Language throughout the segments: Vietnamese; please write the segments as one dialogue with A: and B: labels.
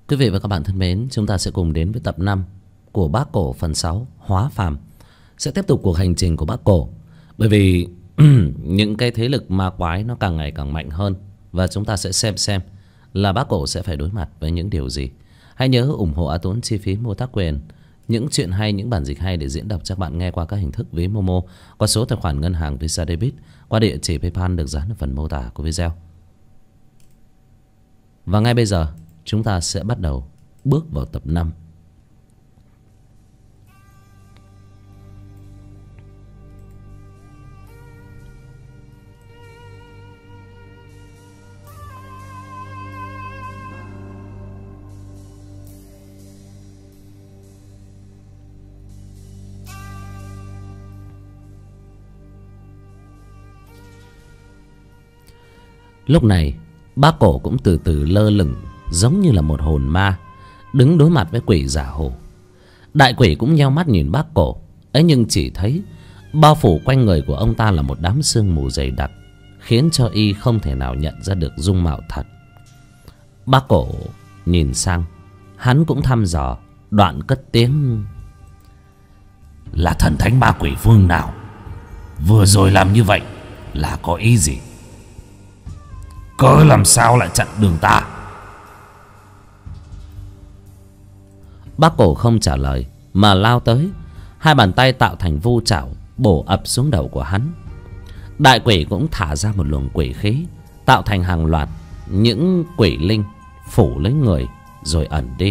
A: Quý vị và các bạn thân mến, chúng ta sẽ cùng đến với tập 5 của Bác Cổ phần 6 Hóa Phàm. Sẽ tiếp tục cuộc hành trình của Bác Cổ. Bởi vì những cái thế lực ma quái nó càng ngày càng mạnh hơn. Và chúng ta sẽ xem là Bác Cổ sẽ phải đối mặt với những điều gì. Hãy nhớ ủng hộ A Tuấn chi phí mua tác quyền những chuyện hay, những bản dịch hay để diễn đọc cho các bạn nghe qua các hình thức ví Momo, qua số tài khoản ngân hàng Visa Debit, qua địa chỉ PayPal được dán ở phần mô tả của video. Và ngay bây giờ chúng ta sẽ bắt đầu bước vào tập 5. Lúc này Bác Cổ cũng từ từ lơ lửng, giống như là một hồn ma đứng đối mặt với quỷ giả hồ. Đại quỷ cũng nheo mắt nhìn Bác Cổ ấy, nhưng chỉ thấy bao phủ quanh người của ông ta là một đám sương mù dày đặc, khiến cho y không thể nào nhận ra được dung mạo thật. Bác Cổ nhìn sang, hắn cũng thăm dò, đoạn cất tiếng:
B: "Là thần thánh ma quỷ phương nào? Vừa rồi làm như vậy là có ý gì? Cớ làm sao lại chặn đường ta?"
A: Bác Cổ không trả lời mà lao tới, hai bàn tay tạo thành vu chảo bổ ập xuống đầu của hắn. Đại quỷ cũng thả ra một luồng quỷ khí, tạo thành hàng loạt những quỷ linh phủ lấy người rồi ẩn đi.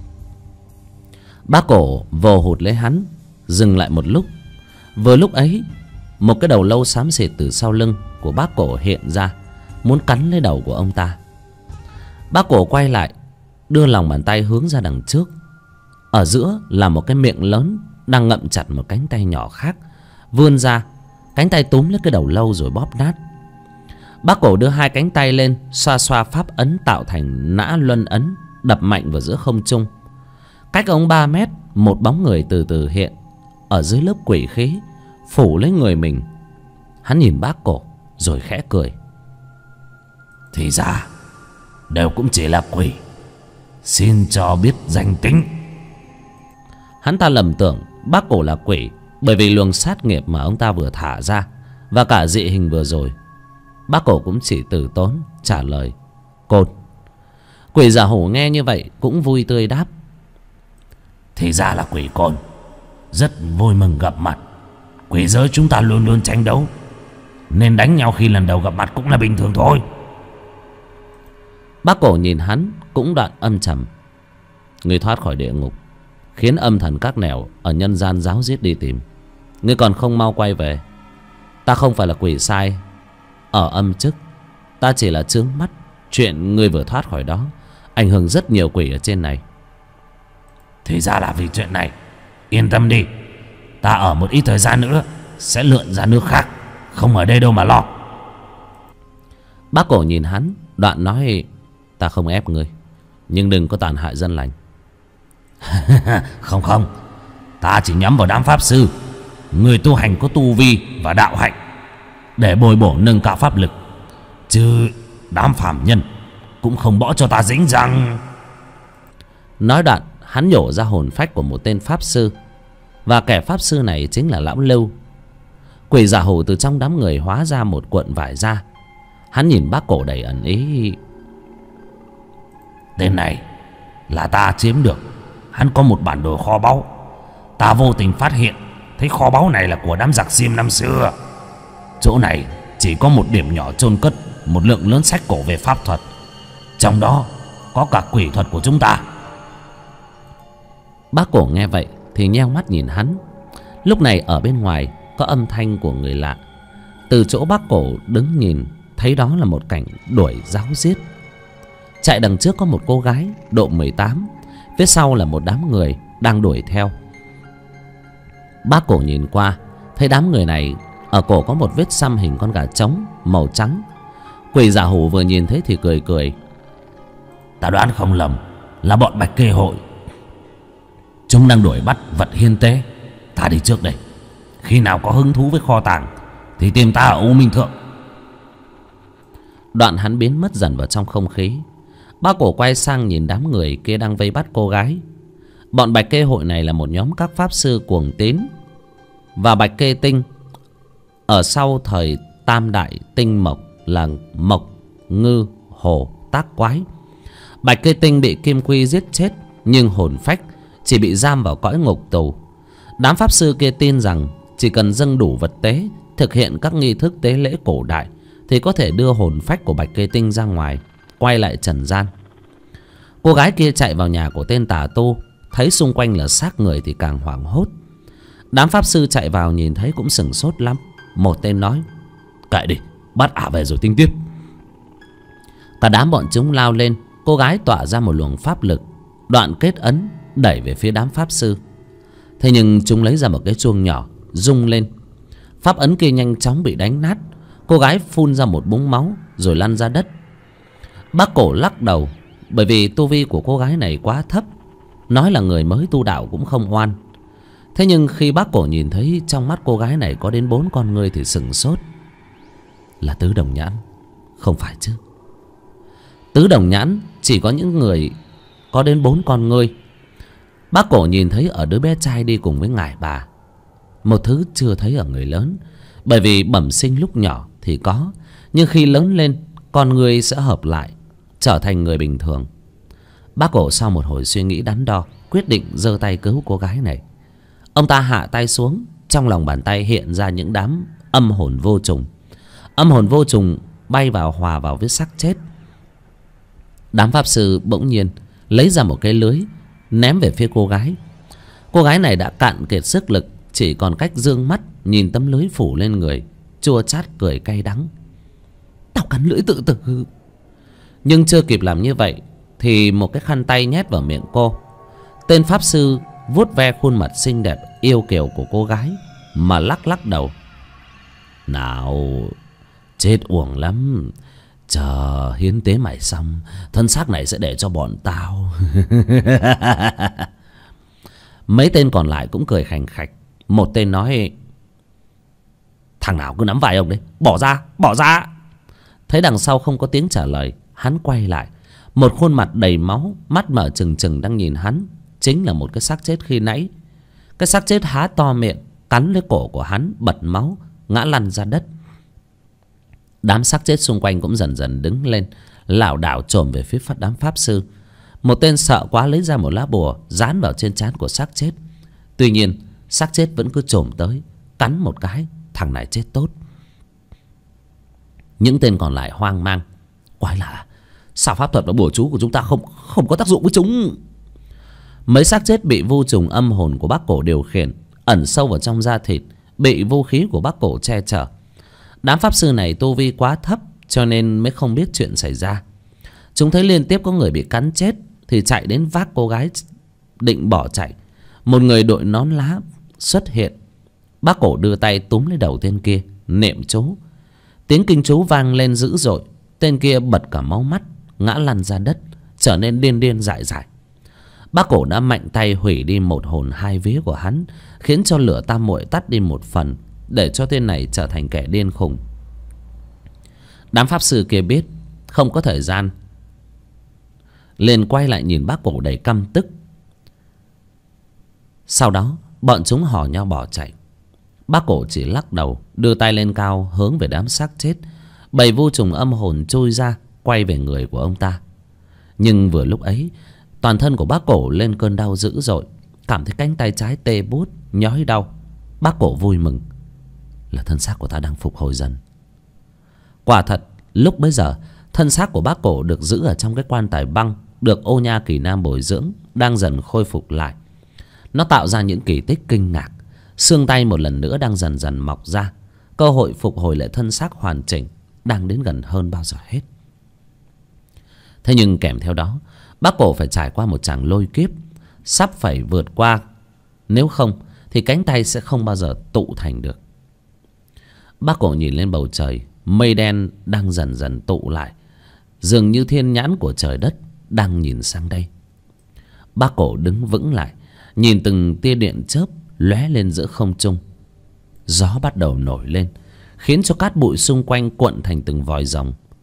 A: Bác Cổ vồ hụt lấy hắn, dừng lại một lúc. Vừa lúc ấy, một cái đầu lâu xám xịt từ sau lưng của Bác Cổ hiện ra, muốn cắn lấy đầu của ông ta. Bác Cổ quay lại, đưa lòng bàn tay hướng ra đằng trước. Ở giữa là một cái miệng lớn đang ngậm chặt một cánh tay nhỏ khác, vươn ra, cánh tay túm lấy cái đầu lâu rồi bóp nát. Bác Cổ đưa hai cánh tay lên, xoa xoa pháp ấn tạo thành nã luân ấn, đập mạnh vào giữa không trung. Cách ông 3 mét, một bóng người từ từ hiện ở dưới lớp quỷ khí phủ lấy người mình. Hắn nhìn Bác Cổ rồi khẽ cười:
B: "Thì ra đều cũng chỉ là quỷ, xin cho biết danh tính."
A: Hắn ta lầm tưởng Bác Cổ là quỷ bởi vì luồng sát nghiệp mà ông ta vừa thả ra và cả dị hình vừa rồi. Bác Cổ cũng chỉ từ tốn trả lời: "Côn." Quỷ giả hổ nghe như vậy cũng vui tươi đáp:
B: "Thì ra là quỷ Côn, rất vui mừng gặp mặt. Quỷ giới chúng ta luôn luôn tranh đấu, nên đánh nhau khi lần đầu gặp mặt cũng là bình thường thôi."
A: Bác Cổ nhìn hắn cũng đoạn âm trầm: "Ngươi thoát khỏi địa ngục, khiến âm thần các nẻo ở nhân gian ráo riết đi tìm. Ngươi còn không mau quay về. Ta không phải là quỷ sai ở âm chức, ta chỉ là chướng mắt chuyện ngươi vừa thoát khỏi đó ảnh hưởng rất nhiều quỷ ở trên này."
B: "Thì ra là vì chuyện này. Yên tâm đi, ta ở một ít thời gian nữa sẽ lượn ra nước khác, không ở đây đâu mà lo."
A: Bác Cổ nhìn hắn, đoạn nói: "Ta không ép ngươi, nhưng đừng có tàn hại dân lành."
B: Không, ta chỉ nhắm vào đám pháp sư, người tu hành có tu vi và đạo hạnh, để bồi bổ nâng cao pháp lực, chứ đám phàm nhân cũng không bỏ cho ta dính răng."
A: Nói đoạn hắn nhổ ra hồn phách của một tên pháp sư, và kẻ pháp sư này chính là lão Lưu. Quỷ giả hổ từ trong đám người hóa ra một cuộn vải ra. Hắn nhìn Bác Cổ đầy ẩn ý:
B: "Tên này là ta chiếm được. Hắn có một bản đồ kho báu. Ta vô tình phát hiện thấy kho báu này là của đám giặc Xiêm năm xưa. Chỗ này chỉ có một điểm nhỏ chôn cất một lượng lớn sách cổ về pháp thuật, trong đó có cả quỷ thuật của chúng ta."
A: Bác Cổ nghe vậy thì nheo mắt nhìn hắn. Lúc này ở bên ngoài có âm thanh của người lạ. Từ chỗ Bác Cổ đứng nhìn thấy đó là một cảnh đuổi ráo riết. Chạy đằng trước có một cô gái độ 18, phía sau là một đám người đang đuổi theo. Bác Cổ nhìn qua thấy đám người này ở cổ có một vết xăm hình con gà trống màu trắng. Quỷ giả hổ vừa nhìn thấy thì cười cười:
B: "Ta đoán không lầm là bọn Bạch Kê hội. Chúng đang đuổi bắt vật hiên tế. Ta đi trước đây, khi nào có hứng thú với kho tàng thì tìm ta ở U Minh Thượng."
A: Đoạn hắn biến mất dần vào trong không khí. Bác cổ quay sang nhìn đám người kia đang vây bắt cô gái. Bọn Bạch Kê hội này là một nhóm các pháp sư cuồng tín và Bạch Kê tinh. Ở sau thời tam đại tinh mộc là mộc, ngư, hổ, tác quái. Bạch Kê tinh bị Kim Quy giết chết, nhưng hồn phách chỉ bị giam vào cõi ngục tù. Đám pháp sư kia tin rằng chỉ cần dâng đủ vật tế, thực hiện các nghi thức tế lễ cổ đại, thì có thể đưa hồn phách của Bạch Kê tinh ra ngoài, quay lại trần gian. Cô gái kia chạy vào nhà của tên tà tu, thấy xung quanh là xác người thì càng hoảng hốt. Đám pháp sư chạy vào nhìn thấy cũng sửng sốt lắm. Một tên nói: "Kệ đi, bắt ả về rồi tính tiếp." Cả đám bọn chúng lao lên. Cô gái tỏa ra một luồng pháp lực, đoạn kết ấn đẩy về phía đám pháp sư. Thế nhưng chúng lấy ra một cái chuông nhỏ, rung lên. Pháp ấn kia nhanh chóng bị đánh nát. Cô gái phun ra một búng máu rồi lăn ra đất. Bác cổ lắc đầu, bởi vì tu vi của cô gái này quá thấp, nói là người mới tu đạo cũng không oan. Thế nhưng khi bác cổ nhìn thấy trong mắt cô gái này có đến 4 con ngươi thì sửng sốt. Là tứ đồng nhãn, không phải chứ? Tứ đồng nhãn chỉ có những người có đến 4 con ngươi. Bác cổ nhìn thấy ở đứa bé trai đi cùng với ngải bà, một thứ chưa thấy ở người lớn. Bởi vì bẩm sinh lúc nhỏ thì có, nhưng khi lớn lên con người sẽ hợp lại, trở thành người bình thường. Bác cổ sau một hồi suy nghĩ đắn đo, quyết định giơ tay cứu cô gái này. Ông ta hạ tay xuống, trong lòng bàn tay hiện ra những đám âm hồn vô trùng. Âm hồn vô trùng bay vào hòa vào với xác chết. Đám pháp sư bỗng nhiên lấy ra một cái lưới ném về phía cô gái. Cô gái này đã cạn kiệt sức lực, chỉ còn cách dương mắt nhìn tấm lưới phủ lên người, chua chát cười cay đắng. "Tao cắn lưỡi tự tử." Nhưng chưa kịp làm như vậy thì một cái khăn tay nhét vào miệng cô. Tên pháp sư vuốt ve khuôn mặt xinh đẹp yêu kiều của cô gái mà lắc lắc đầu. "Nào, chết uổng lắm. Chờ hiến tế mày xong, thân xác này sẽ để cho bọn tao." Mấy tên còn lại cũng cười khành khạch. Một tên nói: "Thằng nào cứ nắm vai ông đấy, bỏ ra, bỏ ra." Thấy đằng sau không có tiếng trả lời, hắn quay lại. Một khuôn mặt đầy máu, mắt mở trừng trừng đang nhìn hắn, chính là một cái xác chết khi nãy. Cái xác chết há to miệng, cắn lấy cổ của hắn, bật máu, ngã lăn ra đất. Đám xác chết xung quanh cũng dần dần đứng lên, lảo đảo chồm về phía đám pháp sư. Một tên sợ quá lấy ra một lá bùa dán vào trên trán của xác chết. Tuy nhiên xác chết vẫn cứ chồm tới, cắn một cái, thằng này chết tốt. Những tên còn lại hoang mang. Quái lạ, sao pháp thuật và bùa chú của chúng ta không có tác dụng với chúng? Mấy xác chết bị vu trùng âm hồn của bác cổ điều khiển, ẩn sâu vào trong da thịt, bị vũ khí của bác cổ che chở. Đám pháp sư này tu vi quá thấp, cho nên mới không biết chuyện xảy ra. Chúng thấy liên tiếp có người bị cắn chết thì chạy đến vác cô gái định bỏ chạy. Một người đội nón lá xuất hiện. Bác cổ đưa tay túm lấy đầu tên kia, niệm chú. Tiếng kinh chú vang lên dữ dội. Tên kia bật cả máu mắt, ngã lăn ra đất, trở nên điên điên dại dại. Bác cổ đã mạnh tay hủy đi một hồn hai vía của hắn, khiến cho lửa tam muội tắt đi một phần, để cho tên này trở thành kẻ điên khùng. Đám pháp sư kia biết không có thời gian, liền quay lại nhìn bác cổ đầy căm tức. Sau đó bọn chúng hò nhau bỏ chạy. Bác cổ chỉ lắc đầu, đưa tay lên cao hướng về đám xác chết. Bầy vu trùng âm hồn trôi ra, quay về người của ông ta. Nhưng vừa lúc ấy, toàn thân của bác cổ lên cơn đau dữ dội, cảm thấy cánh tay trái tê buốt, nhói đau. Bác cổ vui mừng, là thân xác của ta đang phục hồi dần. Quả thật, lúc bấy giờ thân xác của bác cổ được giữ ở trong cái quan tài băng, được Ô Nha Kỳ Nam bồi dưỡng, đang dần khôi phục lại. Nó tạo ra những kỳ tích kinh ngạc. Xương tay một lần nữa đang dần dần mọc ra. Cơ hội phục hồi lại thân xác hoàn chỉnh đang đến gần hơn bao giờ hết. Thế nhưng kèm theo đó, bác cổ phải trải qua một tràng lôi kiếp sắp phải vượt qua. Nếu không thì cánh tay sẽ không bao giờ tụ thành được. Bác cổ nhìn lên bầu trời, mây đen đang dần dần tụ lại, dường như thiên nhãn của trời đất đang nhìn sang đây. Bác cổ đứng vững lại, nhìn từng tia điện chớp lóe lên giữa không trung. Gió bắt đầu nổi lên, khiến cho cát bụi xung quanh cuộn thành từng vòi rồng.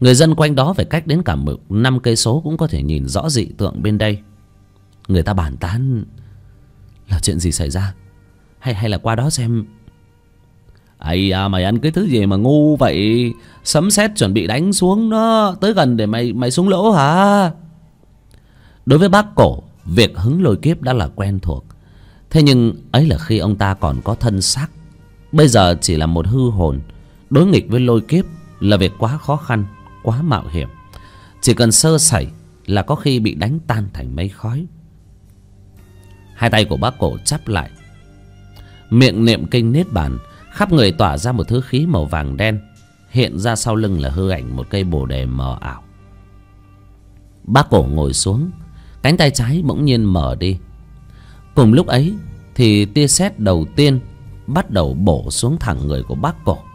A: Người dân quanh đó phải cách đến cả 5 cây số cũng có thể nhìn rõ dị tượng bên đây. Người ta bàn tán là chuyện gì xảy ra, hay là qua đó xem. Ây à, mày ăn cái thứ gì mà ngu vậy? Sấm sét chuẩn bị đánh xuống đó, tới gần để mày xuống lỗ hả? Đối với bác Cổ, việc hứng lôi kiếp đã là quen thuộc. Thế nhưng ấy là khi ông ta còn có thân xác. Bây giờ chỉ là một hư hồn. Đối nghịch với lôi kiếp là việc quá khó khăn, quá mạo hiểm. Chỉ cần sơ sẩy là có khi bị đánh tan thành mây khói. Hai tay của bác Cổ chắp lại, miệng niệm kinh niết bàn. Khắp người tỏa ra một thứ khí màu vàng đen. Hiện ra sau lưng là hư ảnh một cây bồ đề mờ ảo. Bác Cổ ngồi xuống, cánh tay trái bỗng nhiên mở đi. Cùng lúc ấy thì tia sét đầu tiên bắt đầu bổ xuống thẳng người của bác Cổ.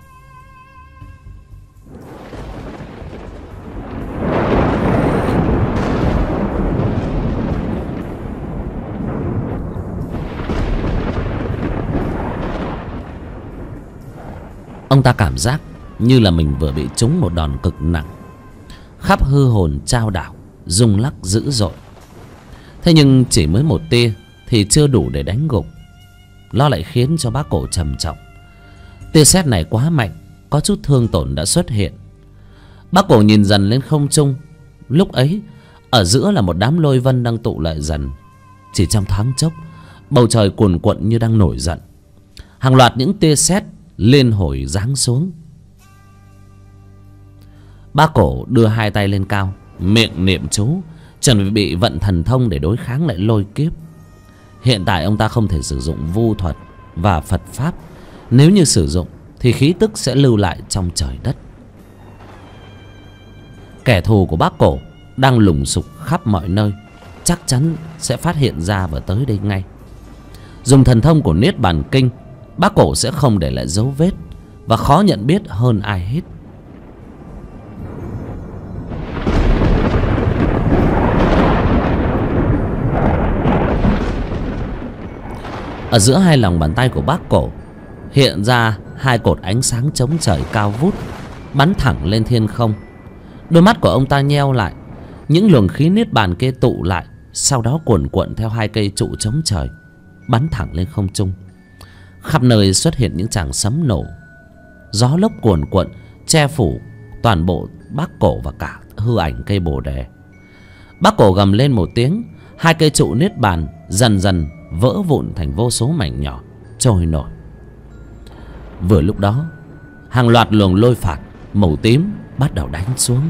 A: Ông ta cảm giác như là mình vừa bị trúng một đòn cực nặng. Khắp hư hồn chao đảo, rung lắc dữ dội. Thế nhưng chỉ mới một tia thì chưa đủ để đánh gục. Nó lại khiến cho bác Cổ trầm trọng. Tia sét này quá mạnh, có chút thương tổn đã xuất hiện. Bác Cổ nhìn dần lên không trung. Lúc ấy ở giữa là một đám lôi vân đang tụ lại dần. Chỉ trong thoáng chốc, bầu trời cuồn cuộn như đang nổi giận. Hàng loạt những tia sét liên hồi giáng xuống. Bác Cổ đưa hai tay lên cao, miệng niệm chú, chuẩn bị vận thần thông để đối kháng lại lôi kiếp. Hiện tại ông ta không thể sử dụng vu thuật và Phật pháp. Nếu như sử dụng thì khí tức sẽ lưu lại trong trời đất. Kẻ thù của bác Cổ đang lùng sục khắp mọi nơi, chắc chắn sẽ phát hiện ra và tới đây ngay. Dùng thần thông của Niết Bàn Kinh, bác Cổ sẽ không để lại dấu vết và khó nhận biết hơn ai hết. Ở giữa hai lòng bàn tay của bác Cổ hiện ra hai cột ánh sáng chống trời cao vút, bắn thẳng lên thiên không. Đôi mắt của ông ta nheo lại. Những luồng khí niết bàn kia tụ lại, sau đó cuồn cuộn theo hai cây trụ chống trời, bắn thẳng lên không trung. Khắp nơi xuất hiện những tràng sấm nổ. Gió lốc cuồn cuộn che phủ toàn bộ bác Cổ và cả hư ảnh cây bồ đề. Bác Cổ gầm lên một tiếng. Hai cây trụ niết bàn dần dần vỡ vụn thành vô số mảnh nhỏ trôi nổi. Vừa lúc đó, hàng loạt luồng lôi phạt màu tím bắt đầu đánh xuống.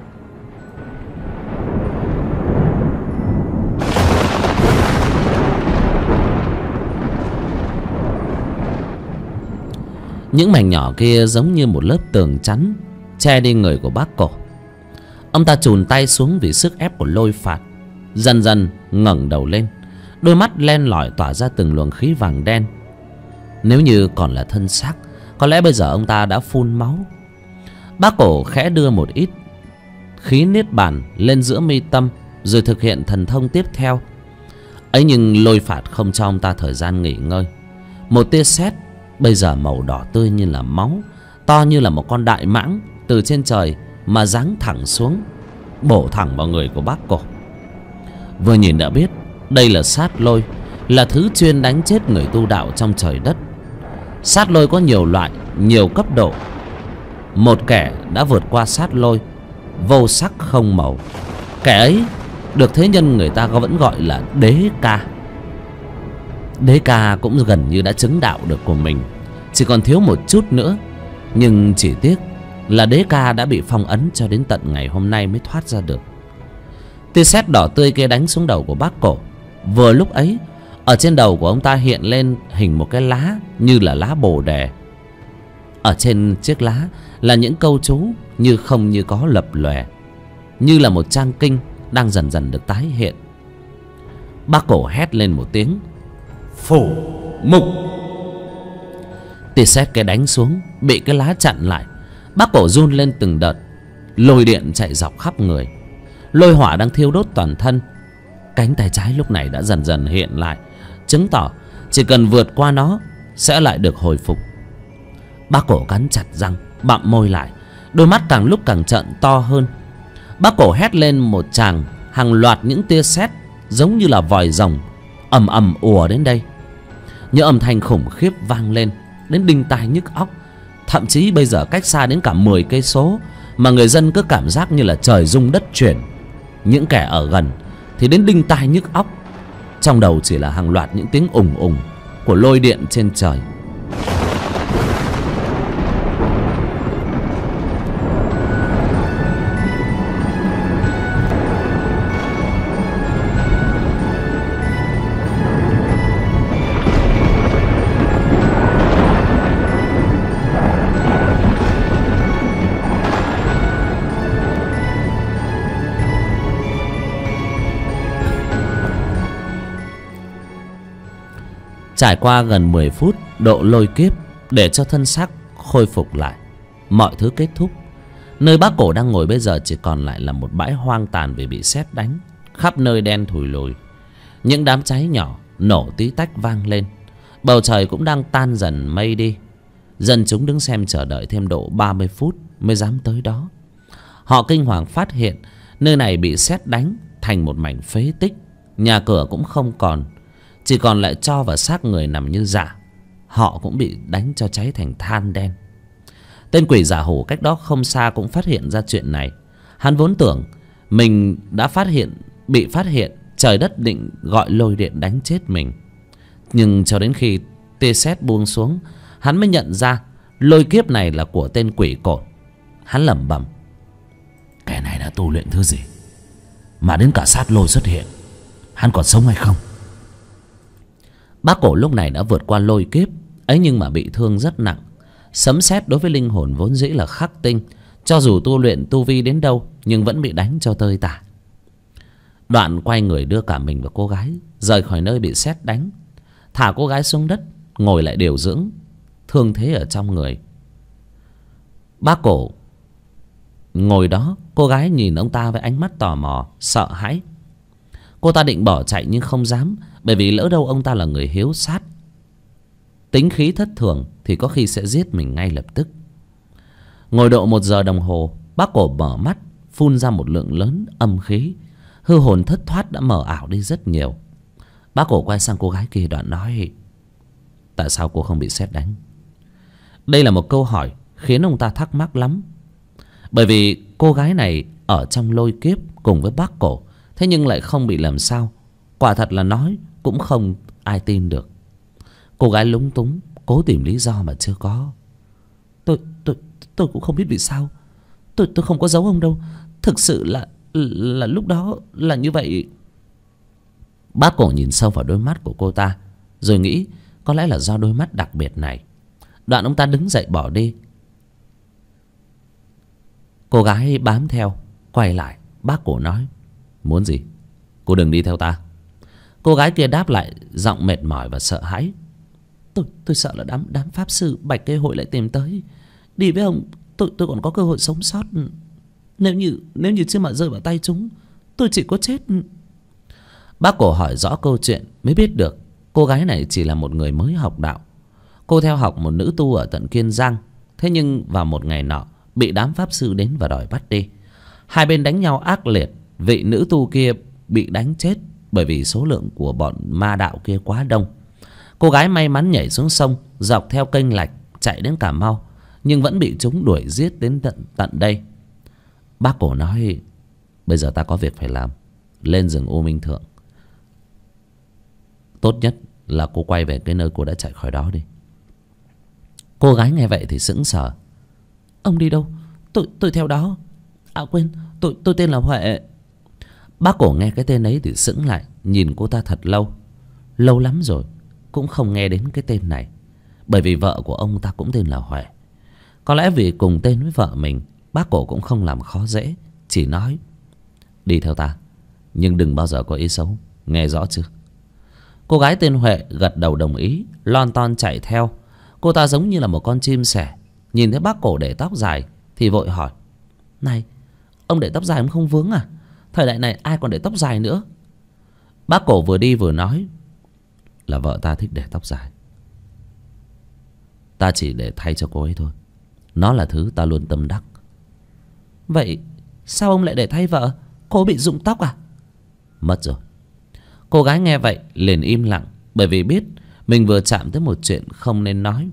A: Những mảnh nhỏ kia giống như một lớp tường chắn che đi người của bác Cổ. Ông ta chùn tay xuống vì sức ép của lôi phạt. Dần dần ngẩng đầu lên, đôi mắt len lỏi tỏa ra từng luồng khí vàng đen. Nếu như còn là thân xác, có lẽ bây giờ ông ta đã phun máu. Bác Cổ khẽ đưa một ít khí niết bàn lên giữa mi tâm, rồi thực hiện thần thông tiếp theo. Ấy nhưng lôi phạt không cho ông ta thời gian nghỉ ngơi. Một tia sét bây giờ màu đỏ tươi như là máu, to như là một con đại mãng, từ trên trời mà giáng thẳng xuống, bổ thẳng vào người của bác Cổ. Vừa nhìn đã biết đây là sát lôi, là thứ chuyên đánh chết người tu đạo trong trời đất. Sát lôi có nhiều loại, nhiều cấp độ. Một kẻ đã vượt qua sát lôi, vô sắc không màu. Kẻ ấy được thế nhân người ta vẫn gọi là đế ca. Đế ca cũng gần như đã chứng đạo được của mình, chỉ còn thiếu một chút nữa. Nhưng chỉ tiếc là đế ca đã bị phong ấn cho đến tận ngày hôm nay mới thoát ra được. Tia sét đỏ tươi kia đánh xuống đầu của bác Cổ. Vừa lúc ấy, ở trên đầu của ông ta hiện lên hình một cái lá như là lá bồ đề. Ở trên chiếc lá là những câu chú như không như có lập lòe, như là một trang kinh đang dần dần được tái hiện. Bác Cổ hét lên một tiếng: "Phủ mục!" Tia sét cái đánh xuống, bị cái lá chặn lại. Bác Cổ run lên từng đợt, lôi điện chạy dọc khắp người. Lôi hỏa đang thiêu đốt toàn thân. Cánh tay trái lúc này đã dần dần hiện lại, chứng tỏ chỉ cần vượt qua nó sẽ lại được hồi phục. Bác Cổ cắn chặt răng, bặm môi lại, Đôi mắt càng lúc càng trợn to hơn. Bác Cổ hét lên một tràng, hàng loạt những tia sét giống như là vòi rồng ầm ầm ùa đến đây. Những âm thanh khủng khiếp vang lên đến đinh tai nhức óc. Thậm chí bây giờ cách xa đến cả 10 cây số mà người dân cứ cảm giác như là trời rung đất chuyển. Những kẻ ở gần thì đến đinh tai nhức óc. Trong đầu chỉ là hàng loạt những tiếng ùng ùng của lôi điện trên trời. Trải qua gần 10 phút độ lôi kiếp để cho thân xác khôi phục lại, mọi thứ kết thúc. Nơi bác Cổ đang ngồi bây giờ chỉ còn lại là một bãi hoang tàn vì bị sét đánh. Khắp nơi đen thùi lùi. Những đám cháy nhỏ nổ tí tách vang lên. Bầu trời cũng đang tan dần mây đi. Dân chúng đứng xem chờ đợi thêm độ 30 phút mới dám tới đó. Họ kinh hoàng phát hiện nơi này bị sét đánh thành một mảnh phế tích. Nhà cửa cũng không còn, chỉ còn lại tro và xác người nằm như rạ. Họ cũng bị đánh cho cháy thành than đen. Tên quỷ giả hủ cách đó không xa cũng phát hiện ra chuyện này. Hắn vốn tưởng mình đã bị phát hiện, trời đất định gọi lôi điện đánh chết mình. Nhưng cho đến khi tia sét buông xuống, hắn mới nhận ra lôi kiếp này là của tên quỷ cột. Hắn lẩm bẩm:
B: kẻ này đã tu luyện thứ gì mà đến cả sát lôi xuất hiện? Hắn còn sống hay không?
A: Bác Cổ lúc này đã vượt qua lôi kiếp ấy, nhưng mà bị thương rất nặng. Sấm sét đối với linh hồn vốn dĩ là khắc tinh, cho dù tu luyện tu vi đến đâu nhưng vẫn bị đánh cho tơi tả. Đoạn quay người đưa cả mình và cô gái rời khỏi nơi bị sét đánh, thả cô gái xuống đất ngồi lại điều dưỡng thương thế ở trong người. Bác Cổ ngồi đó, cô gái nhìn ông ta với ánh mắt tò mò sợ hãi. Cô ta định bỏ chạy nhưng không dám, bởi vì lỡ đâu ông ta là người hiếu sát, tính khí thất thường thì có khi sẽ giết mình ngay lập tức. Ngồi độ 1 giờ đồng hồ, bác Cổ mở mắt phun ra một lượng lớn âm khí. Hư hồn thất thoát đã mờ ảo đi rất nhiều. Bác Cổ quay sang cô gái kia đoạn nói: tại sao cô không bị sét đánh? Đây là một câu hỏi khiến ông ta thắc mắc lắm. Bởi vì cô gái này ở trong lôi kiếp cùng với bác Cổ, thế nhưng lại không bị làm sao. Quả thật là nói cũng không ai tin được. Cô gái lúng túng cố tìm lý do mà chưa có. Tôi cũng không biết vì sao. Tôi không có giấu ông đâu. Thực sự là lúc đó là như vậy. Bác Cổ nhìn sâu vào đôi mắt của cô ta, rồi nghĩ có lẽ là do đôi mắt đặc biệt này. Đoạn ông ta đứng dậy bỏ đi. Cô gái bám theo, quay lại. Bác Cổ nói: muốn gì? Cô đừng đi theo ta. Cô gái kia đáp lại giọng mệt mỏi và sợ hãi: Tôi sợ là đám pháp sư Bạch Cây Hội lại tìm tới. Đi với ông tôi còn có cơ hội sống sót. Nếu như chưa mà rơi vào tay chúng, tôi chỉ có chết. Bác Cổ hỏi rõ câu chuyện mới biết được cô gái này chỉ là một người mới học đạo. Cô theo học một nữ tu ở tận Kiên Giang. Thế nhưng vào một ngày nọ bị đám pháp sư đến và đòi bắt đi. Hai bên đánh nhau ác liệt. Vị nữ tu kia bị đánh chết bởi vì số lượng của bọn ma đạo kia quá đông. Cô gái may mắn nhảy xuống sông, dọc theo kênh lạch chạy đến Cà Mau, nhưng vẫn bị chúng đuổi giết đến tận đây. Bác Cổ nói: bây giờ ta có việc phải làm. Lên rừng U Minh Thượng. Tốt nhất là cô quay về cái nơi cô đã chạy khỏi đó đi. Cô gái nghe vậy thì sững sờ. Ông đi đâu? Tôi theo đó. À quên, tôi tên là Huệ. Bác Cổ nghe cái tên ấy thì sững lại, nhìn cô ta thật lâu. Lâu lắm rồi cũng không nghe đến cái tên này. Bởi vì vợ của ông ta cũng tên là Huệ. Có lẽ vì cùng tên với vợ mình, bác Cổ cũng không làm khó dễ, chỉ nói: đi theo ta, nhưng đừng bao giờ có ý xấu, nghe rõ chưa? Cô gái tên Huệ gật đầu đồng ý, lon ton chạy theo. Cô ta giống như là một con chim sẻ. Nhìn thấy bác Cổ để tóc dài thì vội hỏi: này, ông để tóc dài ông không vướng à? Thời đại này ai còn để tóc dài nữa? Bác Cổ vừa đi vừa nói: là vợ ta thích để tóc dài, ta chỉ để thay cho cô ấy thôi. Nó là thứ ta luôn tâm đắc, Vậy sao ông lại để thay vợ? Cô bị rụng tóc à? Mất rồi. Cô gái nghe vậy liền im lặng, bởi vì biết mình vừa chạm tới một chuyện không nên nói.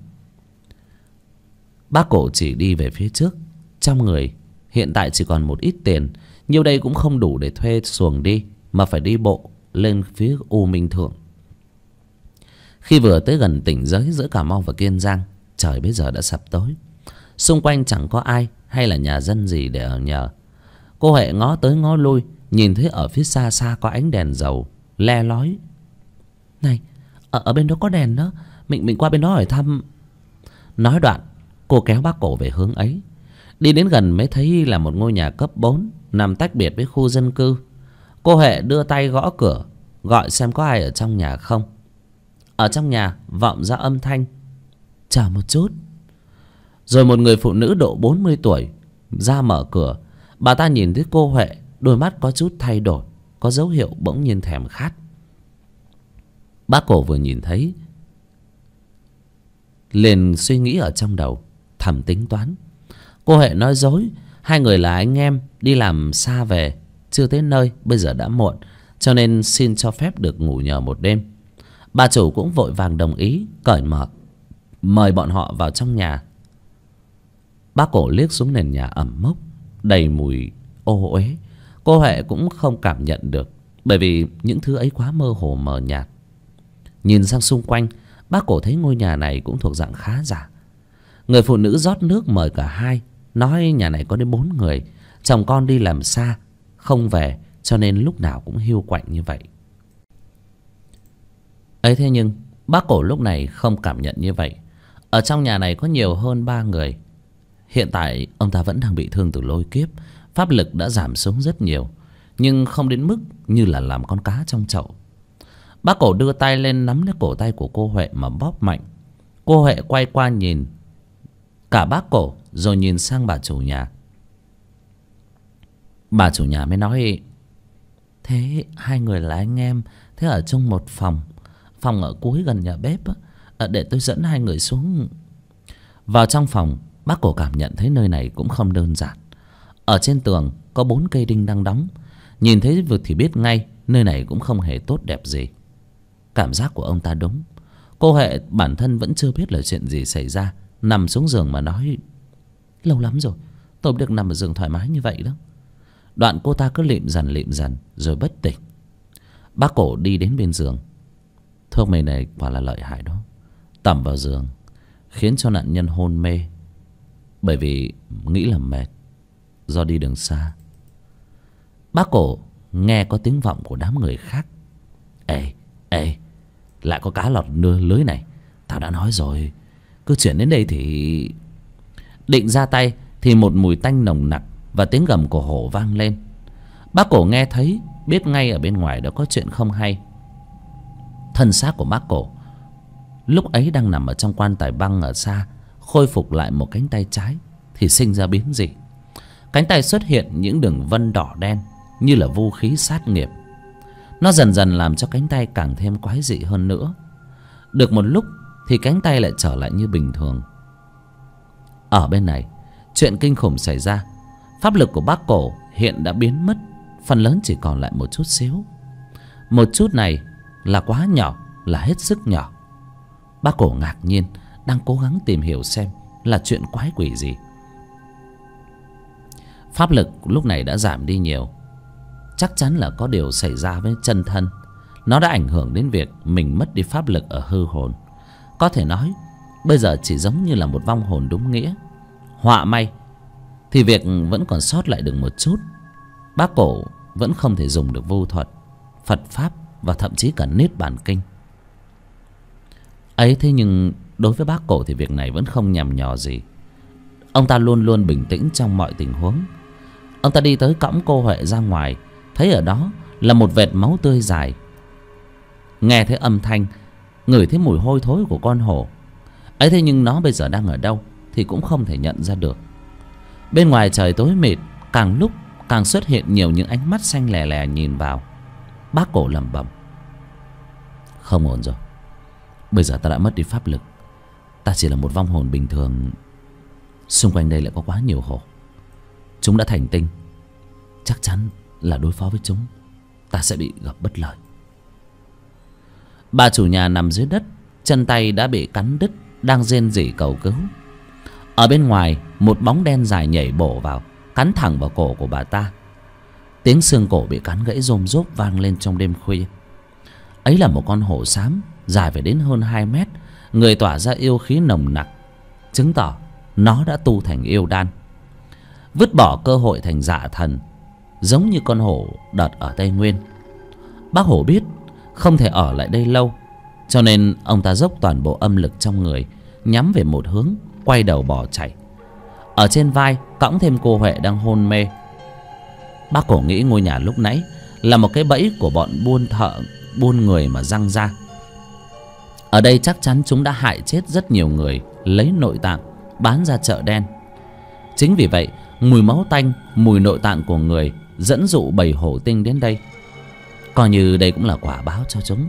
A: Bác Cổ chỉ đi về phía trước. Trong người hiện tại chỉ còn một ít tiền, nhiêu đây cũng không đủ để thuê xuồng đi, mà phải đi bộ lên phía U Minh Thượng. Khi vừa tới gần tỉnh giới giữa Cà Mau và Kiên Giang, trời bây giờ đã sập tối. Xung quanh chẳng có ai hay là nhà dân gì để ở nhờ. Cô Huệ ngó tới ngó lui, nhìn thấy ở phía xa xa có ánh đèn dầu le lói. Này, ở bên đó có đèn đó, mình qua bên đó hỏi thăm. Nói đoạn, cô kéo bác Cổ về hướng ấy. Đi đến gần mới thấy là một ngôi nhà cấp 4 nằm tách biệt với khu dân cư. Cô Huệ đưa tay gõ cửa, gọi xem có ai ở trong nhà không. Ở trong nhà vọng ra âm thanh: chờ một chút. Rồi một người phụ nữ độ 40 tuổi ra mở cửa. Bà ta nhìn thấy cô Huệ, đôi mắt có chút thay đổi, có dấu hiệu bỗng nhiên thèm khát. Bác Cổ vừa nhìn thấy liền suy nghĩ ở trong đầu, thầm tính toán. Cô Huệ nói dối, hai người là anh em đi làm xa về, chưa tới nơi, bây giờ đã muộn, cho nên xin cho phép được ngủ nhờ một đêm. Bà chủ cũng vội vàng đồng ý, cởi mở mời bọn họ vào trong nhà. Bác Cổ liếc xuống nền nhà ẩm mốc đầy mùi ô uế. Cô Huệ cũng không cảm nhận được, bởi vì những thứ ấy quá mơ hồ mờ nhạt. Nhìn sang xung quanh, bác Cổ thấy ngôi nhà này cũng thuộc dạng khá giả. Người phụ nữ rót nước mời cả hai, nói nhà này có đến 4 người, chồng con đi làm xa không về, cho nên lúc nào cũng hiu quạnh như vậy. Ấy thế nhưng bác Cổ lúc này không cảm nhận như vậy. Ở trong nhà này có nhiều hơn 3 người. Hiện tại ông ta vẫn đang bị thương từ lôi kiếp, pháp lực đã giảm xuống rất nhiều, nhưng không đến mức như là làm con cá trong chậu. Bác Cổ đưa tay lên nắm lấy cổ tay của cô Huệ mà bóp mạnh. Cô Huệ quay qua nhìn cả bác Cổ, rồi nhìn sang bà chủ nhà. Bà chủ nhà mới nói: thế hai người là anh em, thế ở chung một phòng, phòng ở cuối gần nhà bếp á, để tôi dẫn hai người xuống. Vào trong phòng, bác Cổ cảm nhận thấy nơi này cũng không đơn giản. Ở trên tường có 4 cây đinh đang đóng. Nhìn thấy vực thì biết ngay nơi này cũng không hề tốt đẹp gì. Cảm giác của ông ta đúng. Cô Huệ bản thân vẫn chưa biết là chuyện gì xảy ra, nằm xuống giường mà nói: lâu lắm rồi tôi được nằm ở giường thoải mái như vậy đó. Đoạn cô ta cứ lịm dần rồi bất tỉnh. Bác Cổ đi đến bên giường. Thuốc mê này quả là lợi hại đó, tẩm vào giường khiến cho nạn nhân hôn mê, bởi vì nghĩ là mệt do đi đường xa. Bác Cổ nghe có tiếng vọng của đám người khác: ê, lại có cá lọt lưới này, tao đã nói rồi, cứ chuyển đến đây thì... Định ra tay thì một mùi tanh nồng nặc và tiếng gầm của hổ vang lên. Bác Cổ nghe thấy, biết ngay ở bên ngoài đó có chuyện không hay. Thân xác của bác Cổ lúc ấy đang nằm ở trong quan tài băng ở xa, khôi phục lại một cánh tay trái thì sinh ra biến dị. Cánh tay xuất hiện những đường vân đỏ đen như là vũ khí sát nghiệp. Nó dần dần làm cho cánh tay càng thêm quái dị hơn nữa. Được một lúc thì cánh tay lại trở lại như bình thường. Ở bên này, chuyện kinh khủng xảy ra. Pháp lực của bác Cổ hiện đã biến mất, phần lớn chỉ còn lại một chút xíu. Một chút này là quá nhỏ, là hết sức nhỏ. Bác Cổ ngạc nhiên, đang cố gắng tìm hiểu xem là chuyện quái quỷ gì. Pháp lực lúc này đã giảm đi nhiều. Chắc chắn là có điều xảy ra với chân thân. Nó đã ảnh hưởng đến việc mình mất đi pháp lực ở hư hồn. Có thể nói bây giờ chỉ giống như là một vong hồn đúng nghĩa. Họa may thì việc vẫn còn sót lại được một chút. Bác Cổ vẫn không thể dùng được vô thuật, Phật pháp và thậm chí cả Niết Bàn Kinh ấy. Thế nhưng đối với bác Cổ thì việc này vẫn không nhằm nhò gì. Ông ta luôn luôn bình tĩnh trong mọi tình huống. Ông ta đi tới cõng cô Huệ ra ngoài, thấy ở đó là một vệt máu tươi dài. Nghe thấy âm thanh, ngửi thấy mùi hôi thối của con hổ ấy, thế nhưng nó bây giờ đang ở đâu thì cũng không thể nhận ra được. Bên ngoài trời tối mịt, càng lúc càng xuất hiện nhiều những ánh mắt xanh lè lè nhìn vào. Bác Cổ lẩm bẩm: không ổn rồi, bây giờ ta đã mất đi pháp lực, ta chỉ là một vong hồn bình thường. Xung quanh đây lại có quá nhiều hổ. Chúng đã thành tinh. Chắc chắn là đối phó với chúng ta sẽ bị gặp bất lợi. Bà chủ nhà nằm dưới đất, chân tay đã bị cắn đứt, đang rên rỉ cầu cứu. Ở bên ngoài, một bóng đen dài nhảy bổ vào, cắn thẳng vào cổ của bà ta. Tiếng xương cổ bị cắn gãy rôm rốp vang lên trong đêm khuya. Ấy là một con hổ xám dài phải đến hơn 2 mét, người tỏa ra yêu khí nồng nặc, chứng tỏ nó đã tu thành yêu đan. Vứt bỏ cơ hội thành dạ thần, giống như con hổ đợt ở Tây Nguyên. Bác hổ biết không thể ở lại đây lâu, cho nên ông ta dốc toàn bộ âm lực trong người, nhắm về một hướng, quay đầu bỏ chạy. Ở trên vai cõng thêm cô Huệ đang hôn mê. Bác cổ nghĩ ngôi nhà lúc nãy là một cái bẫy của bọn buôn thợ buôn người mà giăng ra. Ở đây chắc chắn chúng đã hại chết rất nhiều người, lấy nội tạng bán ra chợ đen. Chính vì vậy mùi máu tanh, mùi nội tạng của người dẫn dụ bầy hổ tinh đến đây. Coi như đây cũng là quả báo cho chúng.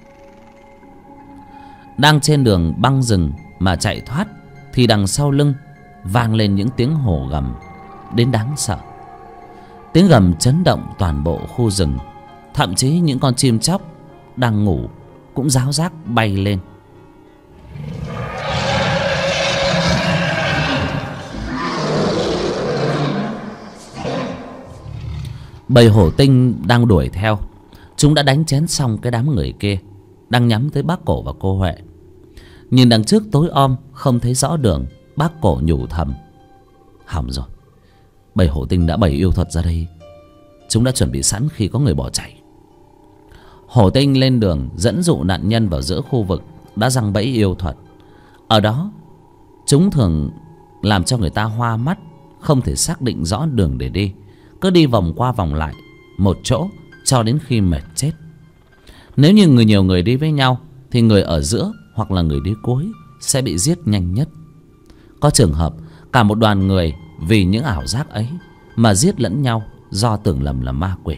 A: Đang trên đường băng rừng mà chạy thoát, thì đằng sau lưng vang lên những tiếng hổ gầm đến đáng sợ. Tiếng gầm chấn động toàn bộ khu rừng. Thậm chí những con chim chóc đang ngủ cũng ráo rác bay lên. Bầy hổ tinh đang đuổi theo. Chúng đã đánh chén xong cái đám người kia, đang nhắm tới bác cổ và cô Huệ. Nhìn đằng trước tối om không thấy rõ đường, bác cổ nhủ thầm: hỏng rồi, bầy hổ tinh đã bày yêu thuật ra đây. Chúng đã chuẩn bị sẵn khi có người bỏ chạy. Hổ tinh lên đường dẫn dụ nạn nhân vào giữa khu vực đã giăng bẫy yêu thuật. Ở đó chúng thường làm cho người ta hoa mắt, không thể xác định rõ đường để đi, cứ đi vòng qua vòng lại một chỗ cho đến khi mệt chết. Nếu như nhiều người đi với nhau thì người ở giữa hoặc là người đi cuối sẽ bị giết nhanh nhất. Có trường hợp cả một đoàn người vì những ảo giác ấy mà giết lẫn nhau do tưởng lầm là ma quỷ.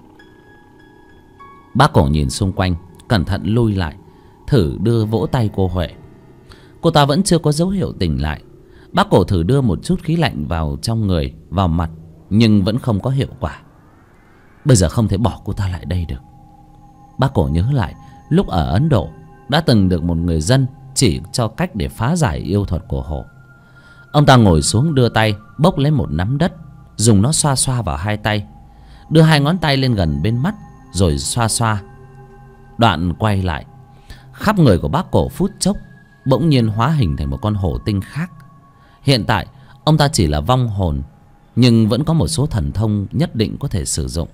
A: Bác cổ nhìn xung quanh, cẩn thận lui lại, thử đưa vỗ tay cô Huệ. Cô ta vẫn chưa có dấu hiệu tỉnh lại. Bác cổ thử đưa một chút khí lạnh vào trong người, vào mặt, nhưng vẫn không có hiệu quả. Bây giờ không thể bỏ cô ta lại đây được. Bác cổ nhớ lại lúc ở Ấn Độ đã từng được một người dân chỉ cho cách để phá giải yêu thuật của hổ. Ông ta ngồi xuống, đưa tay bốc lấy một nắm đất, dùng nó xoa xoa vào hai tay, đưa hai ngón tay lên gần bên mắt rồi xoa xoa. Đoạn quay lại, khắp người của bác cổ phút chốc bỗng nhiên hóa hình thành một con hổ tinh khác. Hiện tại ông ta chỉ là vong hồn, nhưng vẫn có một số thần thông nhất định có thể sử dụng.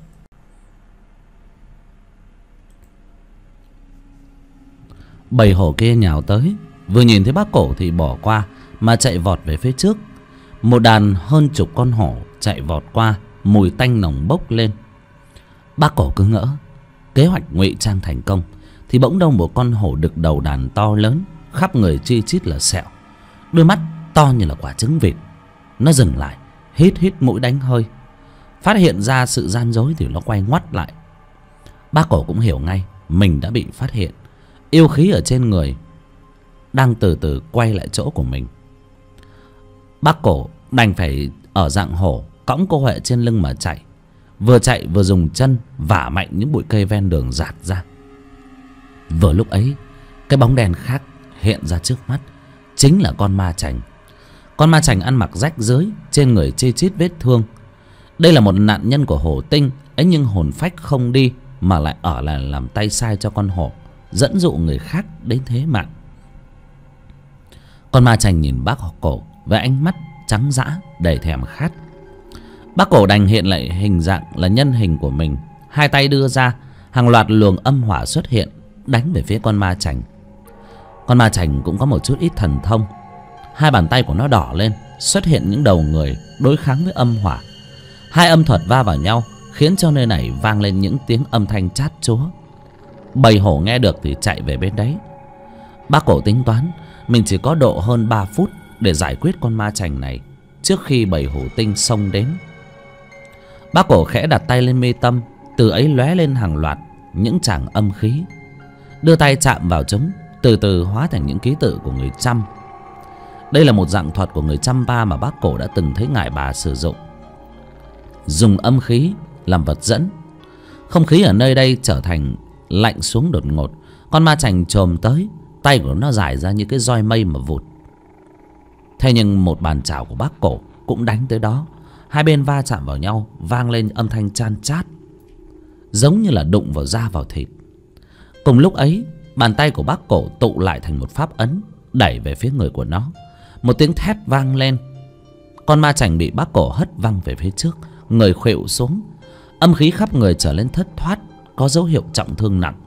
A: Bầy hổ kia nhào tới, vừa nhìn thấy bác cổ thì bỏ qua mà chạy vọt về phía trước. Một đàn hơn chục con hổ chạy vọt qua, mùi tanh nồng bốc lên. Bác cổ cứ ngỡ kế hoạch ngụy trang thành công, thì bỗng đâu một con hổ đực đầu đàn to lớn, khắp người chi chít là sẹo, đôi mắt to như là quả trứng vịt. Nó dừng lại, hít hít mũi đánh hơi. Phát hiện ra sự gian dối thì nó quay ngoắt lại. Bác cổ cũng hiểu ngay mình đã bị phát hiện. Yêu khí ở trên người đang từ từ quay lại chỗ của mình. Bác cổ đành phải ở dạng hổ, cõng cô Huệ trên lưng mà chạy. Vừa chạy vừa dùng chân vả mạnh những bụi cây ven đường rạt ra. Vừa lúc ấy, cái bóng đen khác hiện ra trước mắt, chính là con ma chành. Con ma chành ăn mặc rách rưới, trên người chi chít vết thương. Đây là một nạn nhân của hổ tinh ấy, nhưng hồn phách không đi mà lại ở lại làm tay sai cho con hổ, dẫn dụ người khác đến thế mạng. Con ma chành nhìn bác cổ với ánh mắt trắng dã đầy thèm khát. Bác cổ đành hiện lại hình dạng là nhân hình của mình, hai tay đưa ra, hàng loạt luồng âm hỏa xuất hiện đánh về phía con ma chành. Con ma chành cũng có một chút ít thần thông. Hai bàn tay của nó đỏ lên, xuất hiện những đầu người đối kháng với âm hỏa. Hai âm thuật va vào nhau khiến cho nơi này vang lên những tiếng âm thanh chát chúa. Bầy hổ nghe được thì chạy về bên đấy. Bác cổ tính toán mình chỉ có độ hơn 3 phút để giải quyết con ma chành này trước khi bầy hổ tinh xông đến. Bác cổ khẽ đặt tay lên mi tâm, từ ấy lóe lên hàng loạt những tràng âm khí. Đưa tay chạm vào chúng, từ từ hóa thành những ký tự của người Chăm. Đây là một dạng thuật của người Champa mà bác cổ đã từng thấy ngài bà sử dụng. dùng âm khí làm vật dẫn. Không khí ở nơi đây trở thành lạnh xuống đột ngột. Con ma chành chồm tới, tay của nó dài ra như cái roi mây mà vụt. Thế nhưng một bàn chảo của bác cổ cũng đánh tới đó. Hai bên va chạm vào nhau, vang lên âm thanh chan chát, giống như là đụng vào da vào thịt. Cùng lúc ấy, bàn tay của bác cổ tụ lại thành một pháp ấn, đẩy về phía người của nó. Một tiếng thét vang lên. Con ma chành bị bác cổ hất văng về phía trước, người khuỵu xuống. Âm khí khắp người trở lên thất thoát, có dấu hiệu trọng thương nặng.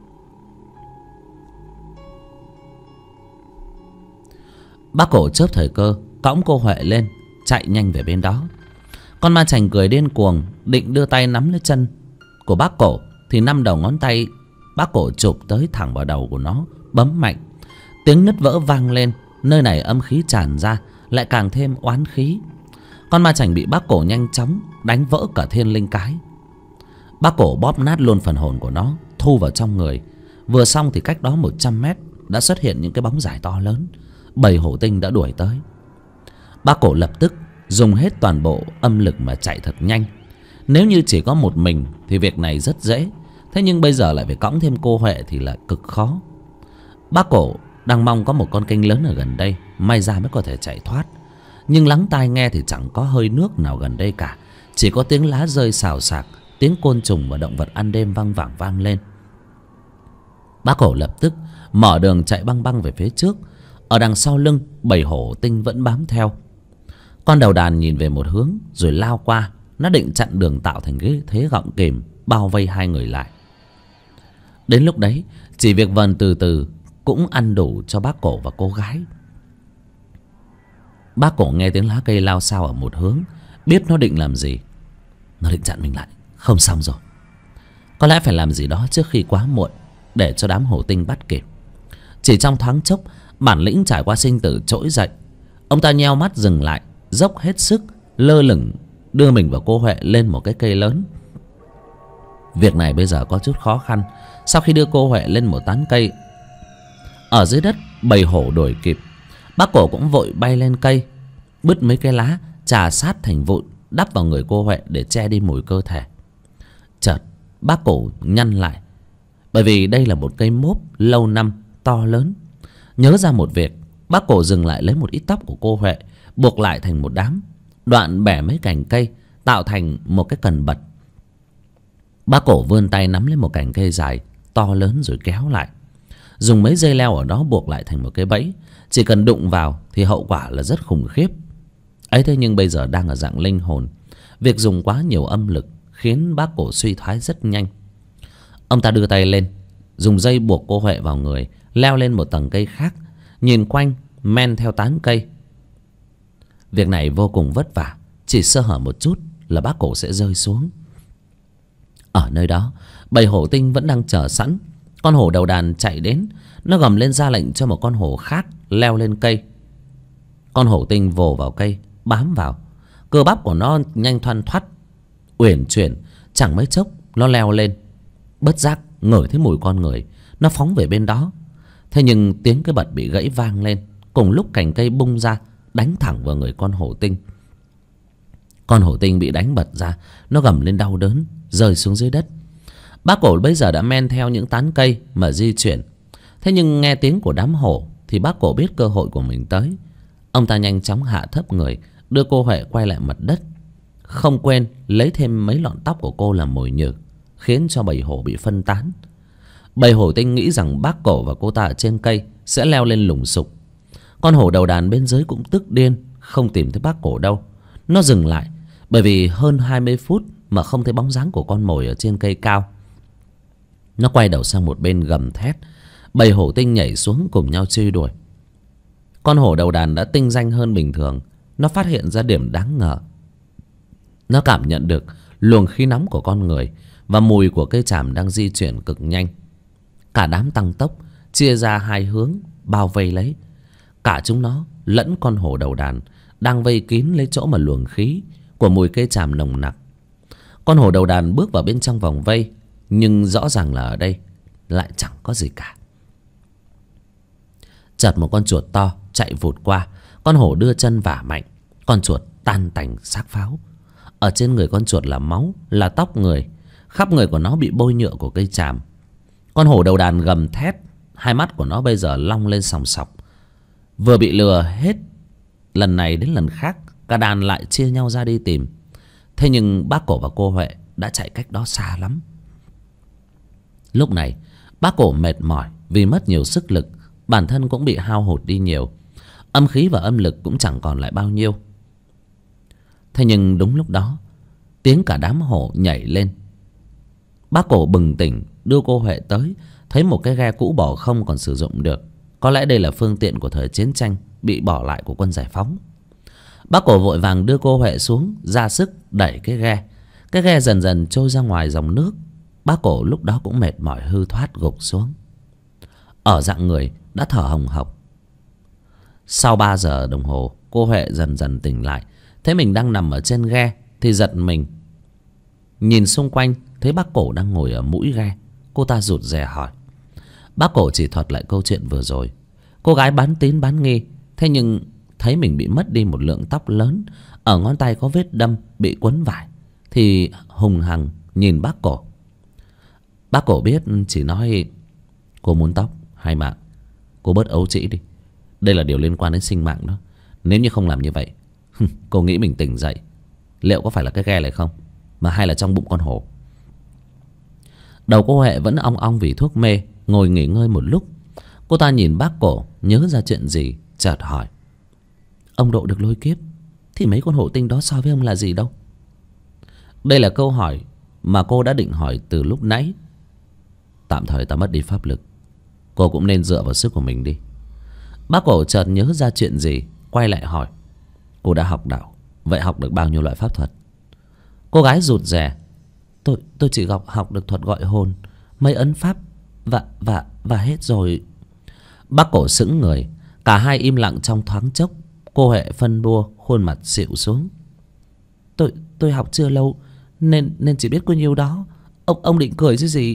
A: Bác cổ chớp thời cơ, cõng cô Huệ lên, chạy nhanh về bên đó. Con ma chành cười điên cuồng, định đưa tay nắm lấy chân của bác cổ, thì 5 đầu ngón tay bác cổ chụp tới thẳng vào đầu của nó, bấm mạnh. Tiếng nứt vỡ vang lên. Nơi này âm khí tràn ra, lại càng thêm oán khí. Con ma chành bị bác cổ nhanh chóng đánh vỡ cả thiên linh cái. Bác cổ bóp nát luôn phần hồn của nó, thu vào trong người. Vừa xong thì cách đó 100 mét đã xuất hiện những cái bóng dài to lớn. Bầy hổ tinh đã đuổi tới. Bác cổ lập tức dùng hết toàn bộ âm lực mà chạy thật nhanh. Nếu như chỉ có một mình thì việc này rất dễ. Thế nhưng bây giờ lại phải cõng thêm cô Huệ thì là cực khó. Bác cổ đang mong có một con kênh lớn ở gần đây, may ra mới có thể chạy thoát. Nhưng lắng tai nghe thì chẳng có hơi nước nào gần đây cả. Chỉ có tiếng lá rơi xào xạc, tiếng côn trùng và động vật ăn đêm văng vẳng vang lên. Bác cổ lập tức mở đường chạy băng băng về phía trước. Ở đằng sau lưng, bầy hổ tinh vẫn bám theo. Con đầu đàn nhìn về một hướng rồi lao qua. Nó định chặn đường, tạo thành cái thế gọng kìm bao vây hai người lại. Đến lúc đấy, chỉ việc vần từ từ cũng ăn đủ cho bác cổ và cô gái. Bác cổ nghe tiếng lá cây lao xao ở một hướng, biết nó định làm gì. Nó định chặn mình lại, không xong rồi. Có lẽ phải làm gì đó trước khi quá muộn, để cho đám hổ tinh bắt kịp. Chỉ trong thoáng chốc, bản lĩnh trải qua sinh tử trỗi dậy. Ông ta nheo mắt dừng lại, dốc hết sức, lơ lửng đưa mình và cô Huệ lên một cái cây lớn. Việc này bây giờ có chút khó khăn. Sau khi đưa cô Huệ lên một tán cây, ở dưới đất bầy hổ đuổi kịp. Bác cổ cũng vội bay lên cây, bứt mấy cái lá chà sát thành vụn, đắp vào người cô Huệ để che đi mùi cơ thể. Chợt bác cổ nhăn lại, bởi vì đây là một cây mốp lâu năm to lớn. Nhớ ra một việc, bác cổ dừng lại lấy một ít tóc của cô Huệ, buộc lại thành một đám, đoạn bẻ mấy cành cây tạo thành một cái cần bật. Bác cổ vươn tay nắm lấy một cành cây dài to lớn rồi kéo lại, dùng mấy dây leo ở đó buộc lại thành một cái bẫy. Chỉ cần đụng vào thì hậu quả là rất khủng khiếp. Ấy thế nhưng bây giờ đang ở dạng linh hồn, việc dùng quá nhiều âm lực khiến bác cổ suy thoái rất nhanh. Ông ta đưa tay lên, dùng dây buộc cô Huệ vào người, leo lên một tầng cây khác, nhìn quanh men theo tán cây. Việc này vô cùng vất vả, chỉ sơ hở một chút là bác cổ sẽ rơi xuống. Ở nơi đó, bầy hổ tinh vẫn đang chờ sẵn. Con hổ đầu đàn chạy đến, nó gầm lên ra lệnh cho một con hổ khác leo lên cây. Con hổ tinh vồ vào cây, bám vào. Cơ bắp của nó nhanh thoăn thoắt, uyển chuyển. Chẳng mấy chốc nó leo lên. Bất giác ngửi thấy mùi con người, nó phóng về bên đó. Thế nhưng tiếng cái bật bị gãy vang lên. Cùng lúc cành cây bung ra, đánh thẳng vào người con hổ tinh. Con hổ tinh bị đánh bật ra, nó gầm lên đau đớn, rơi xuống dưới đất. Bác cổ bây giờ đã men theo những tán cây mà di chuyển. Thế nhưng nghe tiếng của đám hổ thì bác cổ biết cơ hội của mình tới. Ông ta nhanh chóng hạ thấp người, đưa cô Huệ quay lại mặt đất, không quên lấy thêm mấy lọn tóc của cô làm mồi nhử, khiến cho bầy hổ bị phân tán. Bầy hổ tinh nghĩ rằng bác cổ và cô ta ở trên cây sẽ leo lên lùng sục. Con hổ đầu đàn bên dưới cũng tức điên, không tìm thấy bác cổ đâu. Nó dừng lại, bởi vì hơn 20 phút mà không thấy bóng dáng của con mồi ở trên cây cao. Nó quay đầu sang một bên gầm thét. Bầy hổ tinh nhảy xuống cùng nhau truy đuổi. Con hổ đầu đàn đã tinh danh hơn bình thường. Nó phát hiện ra điểm đáng ngờ. Nó cảm nhận được luồng khí nóng của con người và mùi của cây tràm đang di chuyển cực nhanh. Cả đám tăng tốc, chia ra hai hướng, bao vây lấy. Cả chúng nó lẫn con hổ đầu đàn đang vây kín lấy chỗ mà luồng khí của mùi cây tràm nồng nặc. Con hổ đầu đàn bước vào bên trong vòng vây, nhưng rõ ràng là ở đây lại chẳng có gì cả. Chợt một con chuột to chạy vụt qua. Con hổ đưa chân vả mạnh, con chuột tan tành xác pháo. Ở trên người con chuột là máu, là tóc người. Khắp người của nó bị bôi nhựa của cây tràm. Con hổ đầu đàn gầm thét. Hai mắt của nó bây giờ long lên sòng sọc. Vừa bị lừa hết lần này đến lần khác, cả đàn lại chia nhau ra đi tìm. Thế nhưng bác Cổ và cô Huệ đã chạy cách đó xa lắm. Lúc này bác Cổ mệt mỏi vì mất nhiều sức lực. Bản thân cũng bị hao hụt đi nhiều. Âm khí và âm lực cũng chẳng còn lại bao nhiêu. Thế nhưng đúng lúc đó, tiếng cả đám hổ nhảy lên. Bác Cổ bừng tỉnh đưa cô Huệ tới. Thấy một cái ghe cũ bỏ không còn sử dụng được. Có lẽ đây là phương tiện của thời chiến tranh bị bỏ lại của quân giải phóng. Bác Cổ vội vàng đưa cô Huệ xuống, ra sức đẩy cái ghe. Cái ghe dần dần trôi ra ngoài dòng nước. Bác Cổ lúc đó cũng mệt mỏi hư thoát gục xuống. Ở dạng người đã thở hồng hộc. Sau 3 giờ đồng hồ, cô Huệ dần dần tỉnh lại. Thấy mình đang nằm ở trên ghe thì giật mình. Nhìn xung quanh thấy bác Cổ đang ngồi ở mũi ghe. Cô ta rụt rè hỏi. Bác Cổ chỉ thuật lại câu chuyện vừa rồi. Cô gái bán tín bán nghi. Thế nhưng thấy mình bị mất đi một lượng tóc lớn. Ở ngón tay có vết đâm bị quấn vải thì hùng hằng nhìn bác Cổ. Bác Cổ biết chỉ nói: cô muốn tóc hay mạng, cô bớt ấu trĩ đi. Đây là điều liên quan đến sinh mạng đó. Nếu như không làm như vậy, cô nghĩ mình tỉnh dậy, liệu có phải là cái ghe này không, mà hay là trong bụng con hổ? Đầu cô Huệ vẫn ong ong vì thuốc mê. Ngồi nghỉ ngơi một lúc, cô ta nhìn bác Cổ, nhớ ra chuyện gì, chợt hỏi: ông độ được lôi kiếp thì mấy con hổ tinh đó so với ông là gì đâu? Đây là câu hỏi mà cô đã định hỏi từ lúc nãy. Tạm thời ta mất đi pháp lực, cô cũng nên dựa vào sức của mình đi. Bác Cổ chợt nhớ ra chuyện gì, quay lại hỏi: cô đã học đạo, vậy học được bao nhiêu loại pháp thuật? Cô gái rụt rè: Tôi chỉ học được thuật gọi hồn, mấy ấn pháp và hết rồi. Bác Cổ sững người. Cả hai im lặng trong thoáng chốc. Cô Huệ phân bua, khuôn mặt xịu xuống. Tôi học chưa lâu nên chỉ biết có nhiêu đó. Ông định cười chứ gì?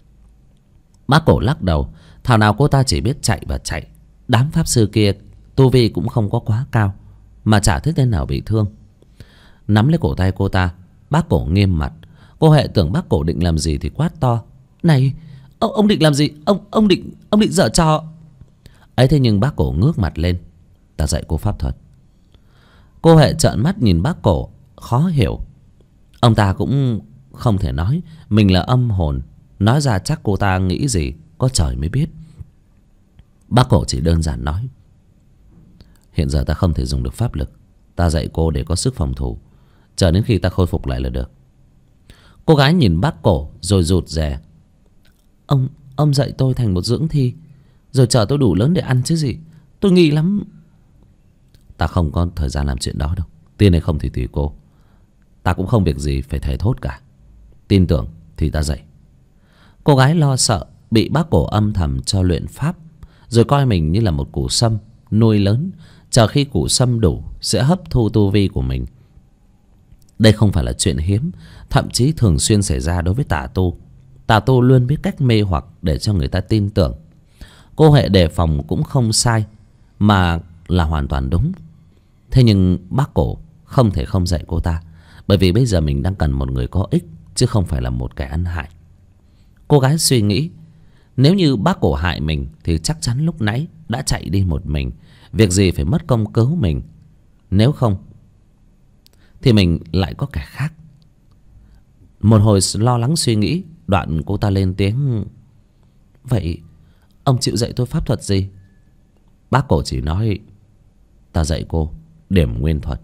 A: Bác Cổ lắc đầu. Thảo nào cô ta chỉ biết chạy và chạy. Đám pháp sư kia tu vi cũng không có quá cao, mà chả thấy tên nào bị thương. Nắm lấy cổ tay cô ta, bác Cổ nghiêm mặt. Cô Huệ tưởng bác Cổ định làm gì thì quát to: này, ông định làm gì? Ông định giở trò ấy? Thế nhưng bác Cổ ngước mặt lên: ta dạy cô pháp thuật. Cô Huệ trợn mắt nhìn bác Cổ, khó hiểu. Ông ta cũng không thể nói mình là âm hồn. Nói ra chắc cô ta nghĩ gì có trời mới biết. Bác Cổ chỉ đơn giản nói: hiện giờ ta không thể dùng được pháp lực, ta dạy cô để có sức phòng thủ, chờ đến khi ta khôi phục lại là được. Cô gái nhìn bác Cổ rồi rụt rè: ông dạy tôi thành một dưỡng thi, rồi chờ tôi đủ lớn để ăn chứ gì. Tôi nghi lắm. Ta không có thời gian làm chuyện đó đâu. Tin hay không thì tùy cô. Ta cũng không việc gì phải thề thốt cả. Tin tưởng thì ta dạy. Cô gái lo sợ bị bác Cổ âm thầm cho luyện pháp, rồi coi mình như là một củ sâm nuôi lớn, chờ khi củ sâm đủ sẽ hấp thu tu vi của mình. Đây không phải là chuyện hiếm, thậm chí thường xuyên xảy ra đối với tà tu. Tà tu luôn biết cách mê hoặc để cho người ta tin tưởng. Cô Huệ đề phòng cũng không sai, mà là hoàn toàn đúng. Thế nhưng bác Cổ không thể không dạy cô ta, bởi vì bây giờ mình đang cần một người có ích, chứ không phải là một kẻ ăn hại. Cô gái suy nghĩ: nếu như bác Cổ hại mình thì chắc chắn lúc nãy đã chạy đi một mình. Việc gì phải mất công cứu mình. Nếu không thì mình lại có kẻ khác. Một hồi lo lắng suy nghĩ, đoạn cô ta lên tiếng: vậy ông chịu dạy tôi pháp thuật gì? Bác Cổ chỉ nói: ta dạy cô điểm nguyên thuật.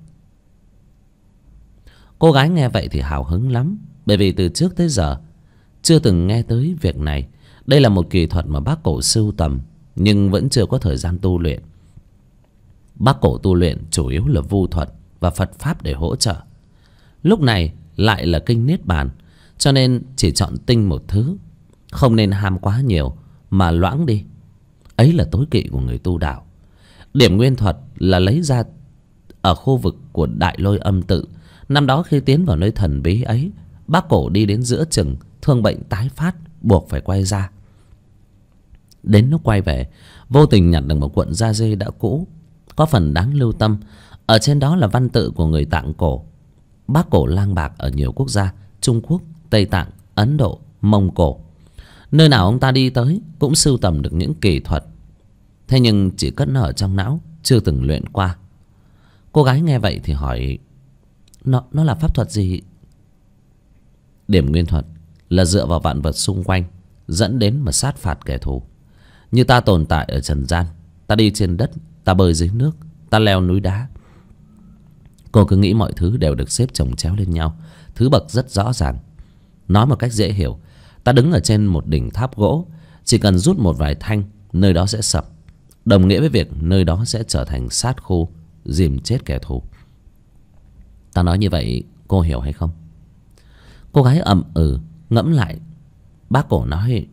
A: Cô gái nghe vậy thì hào hứng lắm, bởi vì từ trước tới giờ chưa từng nghe tới việc này. Đây là một kỳ thuật mà bác Cổ sưu tầm, nhưng vẫn chưa có thời gian tu luyện. Bác Cổ tu luyện chủ yếu là vu thuật và Phật pháp để hỗ trợ. Lúc này lại là kinh Niết Bàn, cho nên chỉ chọn tinh một thứ. Không nên ham quá nhiều mà loãng đi. Ấy là tối kỵ của người tu đạo. Điểm nguyên thuật là lấy ra ở khu vực của Đại Lôi Âm Tự. Năm đó khi tiến vào nơi thần bí ấy, bác Cổ đi đến giữa chừng, thương bệnh tái phát, buộc phải quay ra. Đến lúc quay về, vô tình nhặt được một cuộn da dê đã cũ, có phần đáng lưu tâm. Ở trên đó là văn tự của người Tạng cổ. bác cổ lang bạc ở nhiều quốc gia: Trung Quốc, Tây Tạng, Ấn Độ, Mông Cổ. Nơi nào ông ta đi tới cũng sưu tầm được những kỳ thuật. Thế nhưng chỉ cất nó ở trong não, chưa từng luyện qua. Cô gái nghe vậy thì hỏi: Nó là pháp thuật gì? Điểm nguyên thuật là dựa vào vạn vật xung quanh dẫn đến mà sát phạt kẻ thù. Như ta tồn tại ở trần gian, ta đi trên đất, ta bơi dưới nước, ta leo núi đá. Cô cứ nghĩ mọi thứ đều được xếp chồng chéo lên nhau, thứ bậc rất rõ ràng. Nói một cách dễ hiểu, ta đứng ở trên một đỉnh tháp gỗ, chỉ cần rút một vài thanh, nơi đó sẽ sập, đồng nghĩa với việc nơi đó sẽ trở thành sát khu, dìm chết kẻ thù. Ta nói như vậy cô hiểu hay không? Cô gái ậm ừ, ngẫm lại. Bác cổ nói: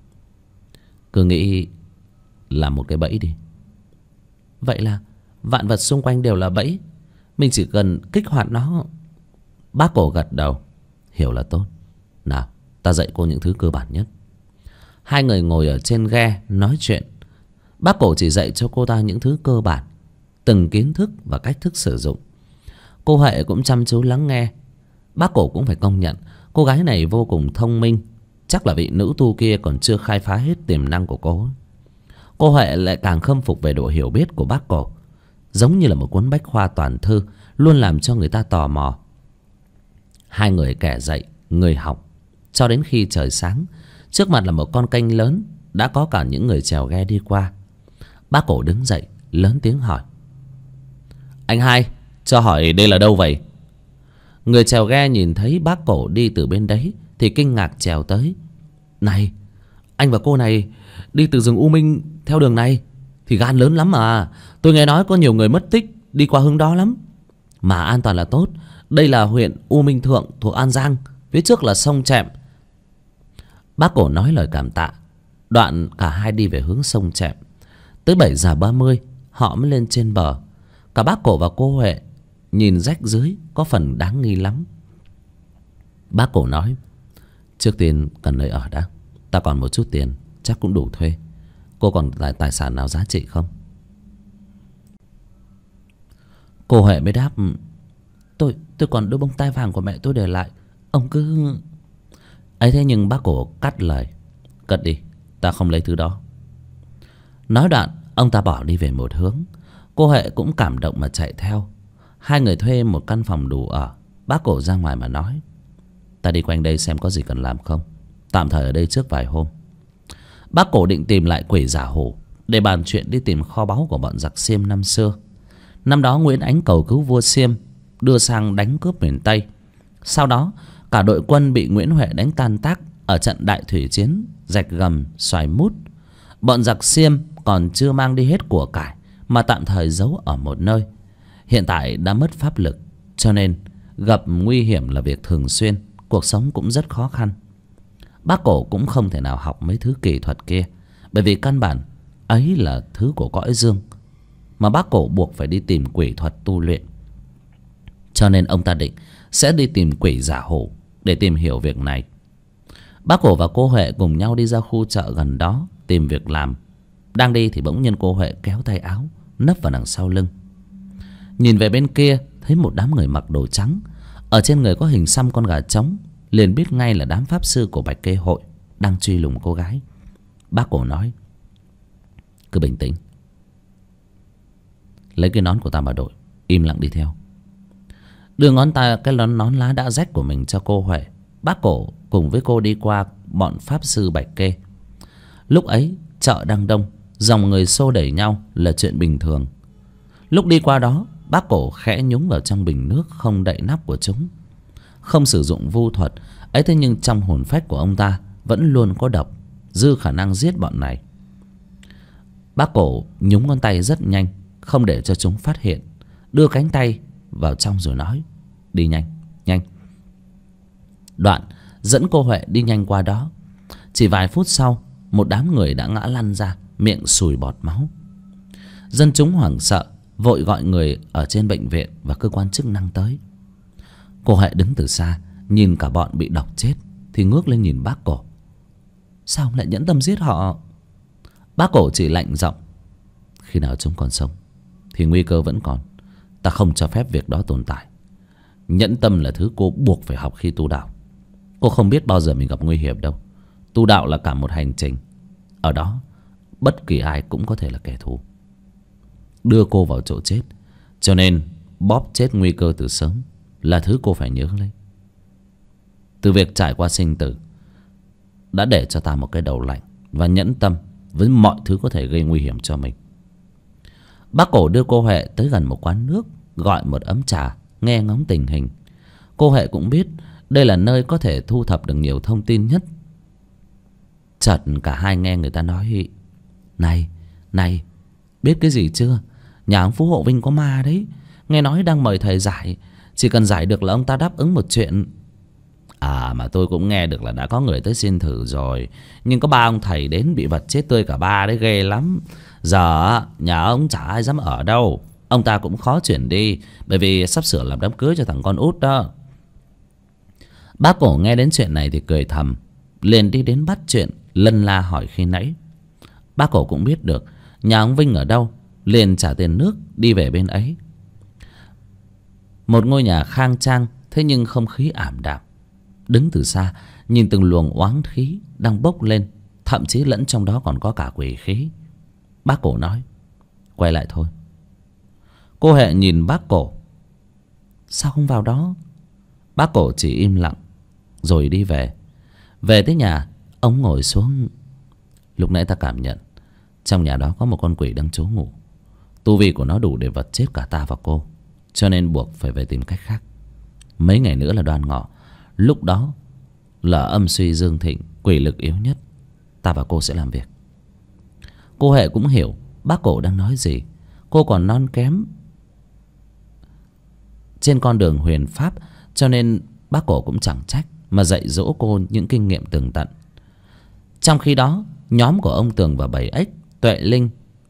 A: cứ nghĩ là một cái bẫy đi. Vậy là vạn vật xung quanh đều là bẫy, mình chỉ cần kích hoạt nó. Bác cổ gật đầu. Hiểu là tốt. Nào, ta dạy cô những thứ cơ bản nhất. Hai người ngồi ở trên ghe nói chuyện. Bác cổ chỉ dạy cho cô ta những thứ cơ bản, từng kiến thức và cách thức sử dụng. Cô Huệ cũng chăm chú lắng nghe. Bác cổ cũng phải công nhận cô gái này vô cùng thông minh. Chắc là vị nữ tu kia còn chưa khai phá hết tiềm năng của cô. Cô Huệ lại càng khâm phục về độ hiểu biết của bác cổ, giống như là một cuốn bách khoa toàn thư, luôn làm cho người ta tò mò. Hai người kẻ dạy người học cho đến khi trời sáng. Trước mặt là một con kênh lớn, đã có cả những người chèo ghe đi qua. Bác cổ đứng dậy lớn tiếng hỏi: Anh hai, cho hỏi đây là đâu vậy? Người chèo ghe nhìn thấy bác cổ đi từ bên đấy thì kinh ngạc chèo tới. Này, anh và cô này đi từ rừng U Minh theo đường này thì gan lớn lắm mà. Tôi nghe nói có nhiều người mất tích đi qua hướng đó lắm. Mà an toàn là tốt. Đây là huyện U Minh Thượng thuộc An Giang, phía trước là sông Trẹm. Bác cổ nói lời cảm tạ. Đoạn cả hai đi về hướng sông Trẹm. Tới 7 giờ 30 họ mới lên trên bờ. Cả bác cổ và cô Huệ nhìn rách dưới có phần đáng nghi lắm. Bác cổ nói: Trước tiên cần nơi ở đã. Ta còn một chút tiền, chắc cũng đủ thuê. Cô còn tài sản nào giá trị không? Cô Huệ mới đáp: Tôi còn đôi bông tai vàng của mẹ tôi để lại. Ông cứ... ấy thế nhưng bác cổ cắt lời: Cất đi, ta không lấy thứ đó. Nói đoạn ông ta bỏ đi về một hướng. Cô Huệ cũng cảm động mà chạy theo. Hai người thuê một căn phòng đủ ở. Bác cổ ra ngoài mà nói: Ta đi quanh đây xem có gì cần làm không. Tạm thời ở đây trước vài hôm. Bác cổ định tìm lại quỷ giả hổ để bàn chuyện đi tìm kho báu của bọn giặc Xiêm năm xưa. Năm đó Nguyễn Ánh cầu cứu vua Xiêm, đưa sang đánh cướp miền Tây. Sau đó cả đội quân bị Nguyễn Huệ đánh tan tác ở trận đại thủy chiến Rạch Gầm, Xoài Mút. Bọn giặc Xiêm còn chưa mang đi hết của cải mà tạm thời giấu ở một nơi. Hiện tại đã mất pháp lực, cho nên gặp nguy hiểm là việc thường xuyên, cuộc sống cũng rất khó khăn. Bác cổ cũng không thể nào học mấy thứ kỳ thuật kia, bởi vì căn bản ấy là thứ của cõi dương, mà bác cổ buộc phải đi tìm quỷ thuật tu luyện. Cho nên ông ta định sẽ đi tìm quỷ giả hổ để tìm hiểu việc này. Bác cổ và cô Huệ cùng nhau đi ra khu chợ gần đó tìm việc làm. Đang đi thì bỗng nhiên cô Huệ kéo tay áo nấp vào đằng sau lưng. Nhìn về bên kia thấy một đám người mặc đồ trắng, ở trên người có hình xăm con gà trống, liền biết ngay là đám pháp sư của Bạch Kê Hội đang truy lùng cô gái. Bác cổ nói: Cứ bình tĩnh, lấy cái nón của ta mà đội, im lặng đi theo. Đưa ngón tay cái nón lá đã rách của mình cho cô Huệ. Bác cổ cùng với cô đi qua bọn pháp sư Bạch Kê. Lúc ấy chợ đang đông, dòng người xô đẩy nhau là chuyện bình thường. Lúc đi qua đó, bác cổ khẽ nhúng vào trong bình nước không đậy nắp của chúng. Không sử dụng vu thuật ấy, thế nhưng trong hồn phách của ông ta vẫn luôn có độc, dư khả năng giết bọn này. Bác cổ nhúng ngón tay rất nhanh, không để cho chúng phát hiện. Đưa cánh tay vào trong rồi nói: Đi nhanh, nhanh. Đoạn dẫn cô Huệ đi nhanh qua đó. Chỉ vài phút sau, một đám người đã ngã lăn ra, miệng sùi bọt máu. Dân chúng hoảng sợ, vội gọi người ở trên bệnh viện và cơ quan chức năng tới. Cô Huệ đứng từ xa, nhìn cả bọn bị độc chết thì ngước lên nhìn bác cổ: Sao ông lại nhẫn tâm giết họ? Bác cổ chỉ lạnh giọng: Khi nào chúng còn sống thì nguy cơ vẫn còn. Ta không cho phép việc đó tồn tại. nhẫn tâm là thứ cô buộc phải học khi tu đạo. Cô không biết bao giờ mình gặp nguy hiểm đâu. Tu đạo là cả một hành trình. Ở đó bất kỳ ai cũng có thể là kẻ thù, đưa cô vào chỗ chết. Cho nên bóp chết nguy cơ từ sớm là thứ cô phải nhớ lấy. Từ việc trải qua sinh tử đã để cho ta một cái đầu lạnh và nhẫn tâm với mọi thứ có thể gây nguy hiểm cho mình. Bác Cổ đưa cô Huệ tới gần một quán nước, gọi một ấm trà, nghe ngóng tình hình. Cô Huệ cũng biết đây là nơi có thể thu thập được nhiều thông tin nhất. Chợt cả hai nghe người ta nói: Này, biết cái gì chưa? Nhà ông Phú Hộ Vinh có ma đấy. Nghe nói đang mời thầy giải. Chỉ cần giải được là ông ta đáp ứng một chuyện. À mà tôi cũng nghe được là đã có người tới xin thử rồi. Nhưng có 3 ông thầy đến bị vật chết tươi cả 3 đấy, ghê lắm. Giờ nhà ông chả ai dám ở đâu. Ông ta cũng khó chuyển đi, bởi vì sắp sửa làm đám cưới cho thằng con út đó. Bác Cổ nghe đến chuyện này thì cười thầm, liền đi đến bắt chuyện lân la hỏi khi nãy. Bác Cổ cũng biết được nhà ông Vinh ở đâu, liền trả tiền nước đi về bên ấy. Một ngôi nhà khang trang, thế nhưng không khí ảm đạm. Đứng từ xa nhìn từng luồng oán khí đang bốc lên, thậm chí lẫn trong đó còn có cả quỷ khí. Bác Cổ nói: quay lại thôi. Cô Huệ nhìn bác Cổ: sao không vào đó? Bác Cổ chỉ im lặng rồi đi về. Về tới nhà, ông ngồi xuống. Lúc nãy ta cảm nhận trong nhà đó có một con quỷ đang trú ngụ. Tu vi của nó đủ để vật chết cả ta và cô, cho nên buộc phải về tìm cách khác. Mấy ngày nữa là Đoan Ngọ. Lúc đó là âm suy dương thịnh, quỷ lực yếu nhất. Ta và cô sẽ làm việc. Cô Huệ cũng hiểu bác Cổ đang nói gì. Cô còn non kém trên con đường huyền pháp, cho nên bác Cổ cũng chẳng trách mà dạy dỗ cô những kinh nghiệm tường tận. Trong khi đó, nhóm của ông Tường và Bảy Ếch, Tuệ Linh,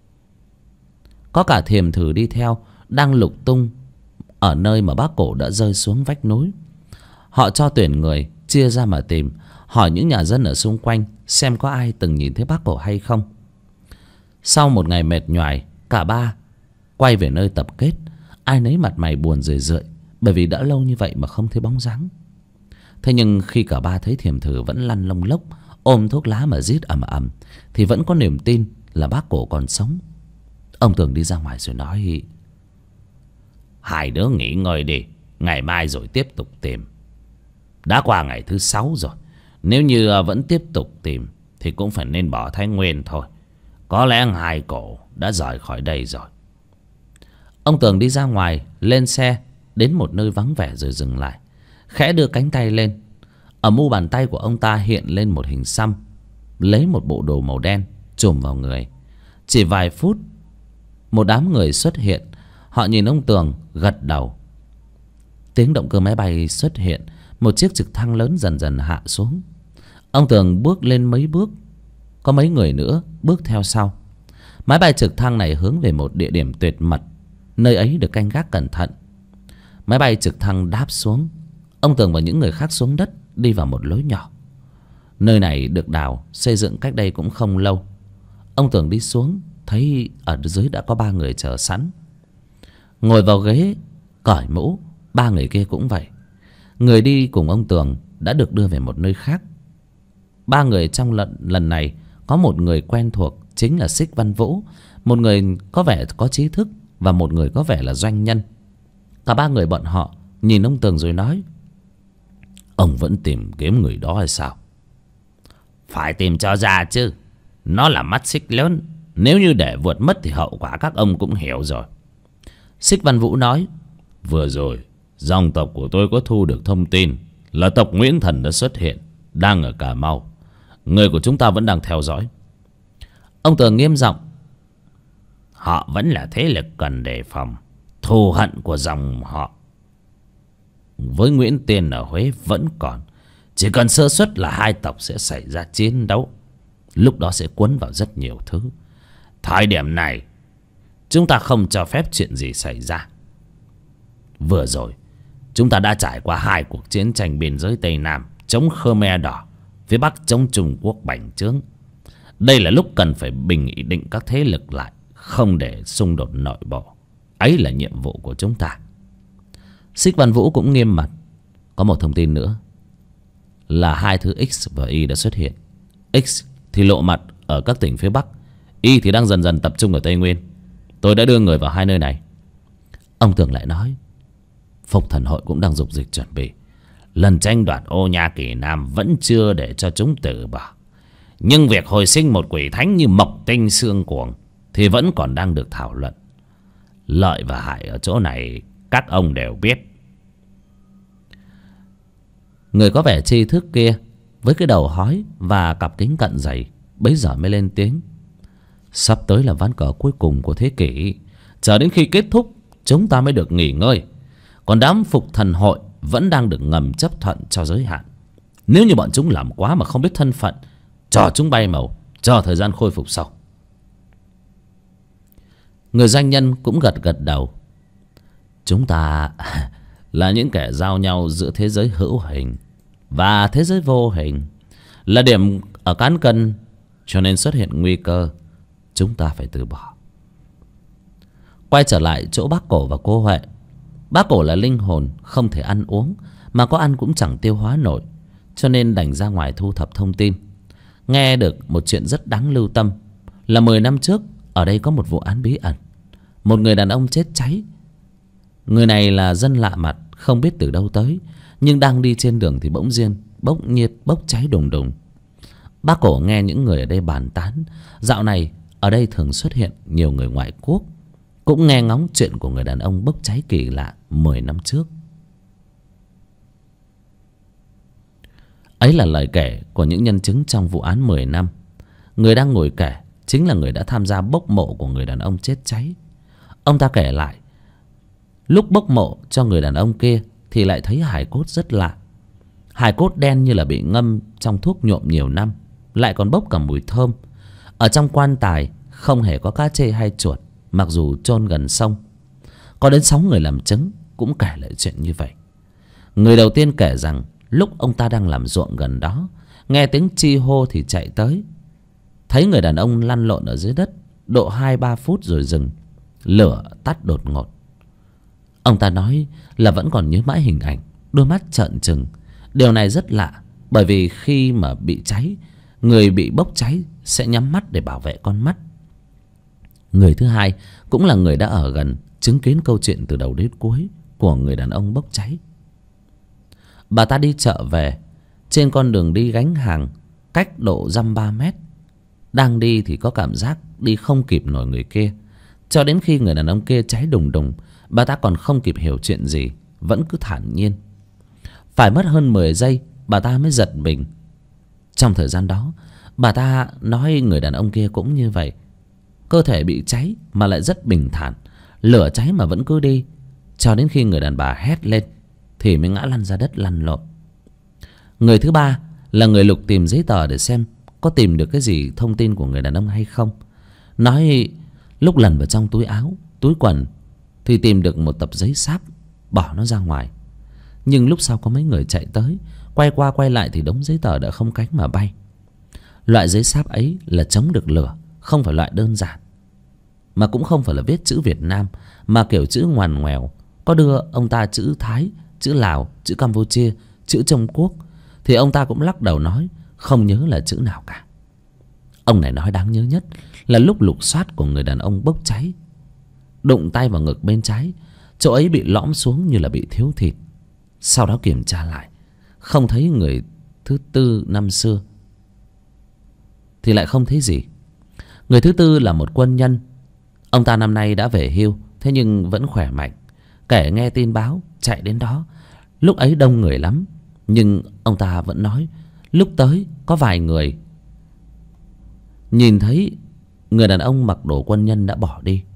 A: có cả Thiềm Thử đi theo, đang lục tung ở nơi mà bác Cổ đã rơi xuống vách núi. Họ cho tuyển người chia ra mà tìm, hỏi những nhà dân ở xung quanh xem có ai từng nhìn thấy bác Cổ hay không. Sau một ngày mệt nhoài, cả ba quay về nơi tập kết. Ai nấy mặt mày buồn rười rượi, bởi vì đã lâu như vậy mà không thấy bóng dáng. Thế nhưng khi cả ba thấy Thiềm Thử vẫn lăn lông lốc, ôm thuốc lá mà rít ầm ầm, thì vẫn có niềm tin là bác Cổ còn sống. Ông Tường đi ra ngoài rồi nói: hai đứa nghỉ ngơi đi, ngày mai rồi tiếp tục tìm. Đã qua ngày thứ 6 rồi, nếu như vẫn tiếp tục tìm thì cũng phải nên bỏ Thái Nguyên thôi. Có lẽ hai cổ đã rời khỏi đây rồi. Ông Tường đi ra ngoài, lên xe, đến một nơi vắng vẻ rồi dừng lại, khẽ đưa cánh tay lên. Ở mu bàn tay của ông ta hiện lên một hình xăm, lấy một bộ đồ màu đen trùm vào người. Chỉ vài phút, một đám người xuất hiện. Họ nhìn ông Tường gật đầu. Tiếng động cơ máy bay xuất hiện. Một chiếc trực thăng lớn dần dần hạ xuống. Ông Tường bước lên mấy bước, có mấy người nữa bước theo sau. Máy bay trực thăng này hướng về một địa điểm tuyệt mật, nơi ấy được canh gác cẩn thận. Máy bay trực thăng đáp xuống. Ông Tường và những người khác xuống đất, đi vào một lối nhỏ. Nơi này được đào xây dựng cách đây cũng không lâu. Ông Tường đi xuống, thấy ở dưới đã có 3 người chờ sẵn. Ngồi vào ghế, cởi mũ. 3 người kia cũng vậy. Người đi cùng ông Tường đã được đưa về một nơi khác. 3 người trong lần này có một người quen thuộc, chính là Xích Văn Vũ. Một người có vẻ có trí thức, và một người có vẻ là doanh nhân. Cả 3 người bọn họ nhìn ông Tường rồi nói: ông vẫn tìm kiếm người đó hay sao? Phải tìm cho ra chứ. Nó là mắt xích lớn, nếu như để vượt mất thì hậu quả các ông cũng hiểu rồi. Xích Văn Vũ nói: vừa rồi dòng tộc của tôi có thu được thông tin là tộc Nguyễn Thần đã xuất hiện, đang ở Cà Mau. Người của chúng ta vẫn đang theo dõi. Ông Tường nghiêm giọng: họ vẫn là thế lực cần đề phòng. Thù hận của dòng họ với Nguyễn Tiên ở Huế vẫn còn. Chỉ cần sơ suất là hai tộc sẽ xảy ra chiến đấu. Lúc đó sẽ cuốn vào rất nhiều thứ. Thời điểm này chúng ta không cho phép chuyện gì xảy ra. Vừa rồi chúng ta đã trải qua 2 cuộc chiến tranh biên giới Tây Nam chống Khmer Đỏ, phía Bắc chống Trung Quốc bành trướng. Đây là lúc cần phải bình định các thế lực lại, không để xung đột nội bộ. Ấy là nhiệm vụ của chúng ta. Xích Văn Vũ cũng nghiêm mặt. Có một thông tin nữa là hai thứ X và Y đã xuất hiện. X thì lộ mặt ở các tỉnh phía Bắc, Y thì đang dần dần tập trung ở Tây Nguyên. Tôi đã đưa người vào hai nơi này. Ông Tường lại nói, Phục Thần Hội cũng đang dục dịch chuẩn bị. Lần tranh đoạt Ô Nha Kỳ Nam vẫn chưa để cho chúng từ bỏ, nhưng việc hồi sinh một quỷ thánh như Mộc Tinh Xương Cuồng thì vẫn còn đang được thảo luận. Lợi và hại ở chỗ này các ông đều biết. Người có vẻ tri thức kia với cái đầu hói và cặp kính cận dày bấy giờ mới lên tiếng. Sắp tới là ván cờ cuối cùng của thế kỷ. Chờ đến khi kết thúc chúng ta mới được nghỉ ngơi. Còn đám Phục Thần Hội vẫn đang được ngầm chấp thuận cho giới hạn. Nếu như bọn chúng làm quá mà không biết thân phận, cho chúng bay màu, cho thời gian khôi phục sau. Người doanh nhân cũng gật gật đầu. Chúng ta là những kẻ giao nhau giữa thế giới hữu hình và thế giới vô hình, là điểm ở cán cân, cho nên xuất hiện nguy cơ, chúng ta phải từ bỏ. Quay trở lại chỗ bác Cổ và cô Huệ. Bác Cổ là linh hồn không thể ăn uống, mà có ăn cũng chẳng tiêu hóa nổi, cho nên đành ra ngoài thu thập thông tin. Nghe được một chuyện rất đáng lưu tâm là 10 năm trước ở đây có một vụ án bí ẩn. Một người đàn ông chết cháy. Người này là dân lạ mặt, không biết từ đâu tới, nhưng đang đi trên đường thì bỗng nhiên bốc cháy đùng đùng. Bác Cổ nghe những người ở đây bàn tán, dạo này ở đây thường xuất hiện nhiều người ngoại quốc, cũng nghe ngóng chuyện của người đàn ông bốc cháy kỳ lạ 10 năm trước. Ấy là lời kể của những nhân chứng trong vụ án 10 năm. Người đang ngồi kể chính là người đã tham gia bốc mộ của người đàn ông chết cháy. Ông ta kể lại, lúc bốc mộ cho người đàn ông kia thì lại thấy hài cốt rất lạ. Hài cốt đen như là bị ngâm trong thuốc nhuộm nhiều năm, lại còn bốc cả mùi thơm. Ở trong quan tài không hề có cá trê hay chuột, mặc dù chôn gần sông. Có đến 6 người làm chứng cũng kể lại chuyện như vậy. Người đầu tiên kể rằng lúc ông ta đang làm ruộng gần đó, nghe tiếng chi hô thì chạy tới, thấy người đàn ông lăn lộn ở dưới đất độ 2-3 phút rồi dừng. Lửa tắt đột ngột. Ông ta nói là vẫn còn nhớ mãi hình ảnh, đôi mắt trợn trừng. Điều này rất lạ, bởi vì khi mà bị cháy, người bị bốc cháy sẽ nhắm mắt để bảo vệ con mắt. Người thứ hai cũng là người đã ở gần, chứng kiến câu chuyện từ đầu đến cuối của người đàn ông bốc cháy. Bà ta đi chợ về, trên con đường đi gánh hàng cách độ dăm 3 mét. Đang đi thì có cảm giác đi không kịp nổi người kia. Cho đến khi người đàn ông kia cháy đùng đùng, bà ta còn không kịp hiểu chuyện gì, vẫn cứ thản nhiên. Phải mất hơn 10 giây bà ta mới giật mình. Trong thời gian đó, bà ta nói người đàn ông kia cũng như vậy. Cơ thể bị cháy mà lại rất bình thản, lửa cháy mà vẫn cứ đi, cho đến khi người đàn bà hét lên thì mới ngã lăn ra đất lăn lộn. Người thứ ba là người lục tìm giấy tờ để xem có tìm được cái gì thông tin của người đàn ông hay không. Nói lúc lần vào trong túi áo, túi quần thì tìm được một tập giấy sáp, bỏ nó ra ngoài. Nhưng lúc sau có mấy người chạy tới, quay qua quay lại thì đống giấy tờ đã không cánh mà bay. Loại giấy sáp ấy là chống được lửa, không phải loại đơn giản, mà cũng không phải là viết chữ Việt Nam, mà kiểu chữ ngoằn ngoèo. Có đưa ông ta chữ Thái, chữ Lào, chữ Campuchia, chữ Trung Quốc, thì ông ta cũng lắc đầu nói không nhớ là chữ nào cả. Ông này nói đáng nhớ nhất là lúc lục soát của người đàn ông bốc cháy, đụng tay vào ngực bên trái, chỗ ấy bị lõm xuống như là bị thiếu thịt. Sau đó kiểm tra lại, không thấy người thứ tư năm xưa thì lại không thấy gì. Người thứ tư là một quân nhân. Ông ta năm nay đã về hưu, thế nhưng vẫn khỏe mạnh. Kể nghe tin báo chạy đến đó. Lúc ấy đông người lắm, nhưng ông ta vẫn nói lúc tới có vài người nhìn thấy người đàn ông mặc đồ quân nhân đã bỏ đi.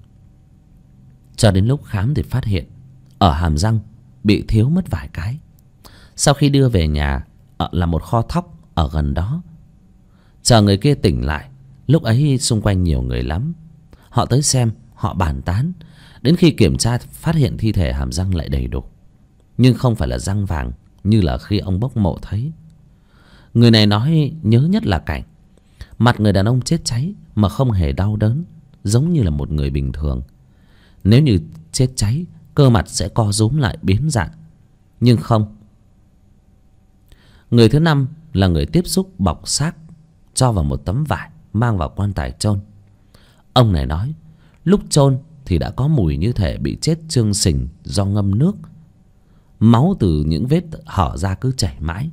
A: Cho đến lúc khám thì phát hiện ở hàm răng bị thiếu mất vài cái. Sau khi đưa về nhà là một kho thóc ở gần đó. Chờ người kia tỉnh lại, lúc ấy xung quanh nhiều người lắm. Họ tới xem, họ bàn tán. Đến khi kiểm tra phát hiện thi thể hàm răng lại đầy đủ, nhưng không phải là răng vàng như là khi ông bốc mộ thấy. Người này nói nhớ nhất là cảnh mặt người đàn ông chết cháy mà không hề đau đớn, giống như là một người bình thường. Nếu như chết cháy cơ mặt sẽ co rúm lại biến dạng. Nhưng không. Người thứ năm là người tiếp xúc bọc xác, cho vào một tấm vải, mang vào quan tài chôn. Ông này nói lúc chôn thì đã có mùi như thể bị chết chương sình do ngâm nước. Máu từ những vết hở ra cứ chảy mãi.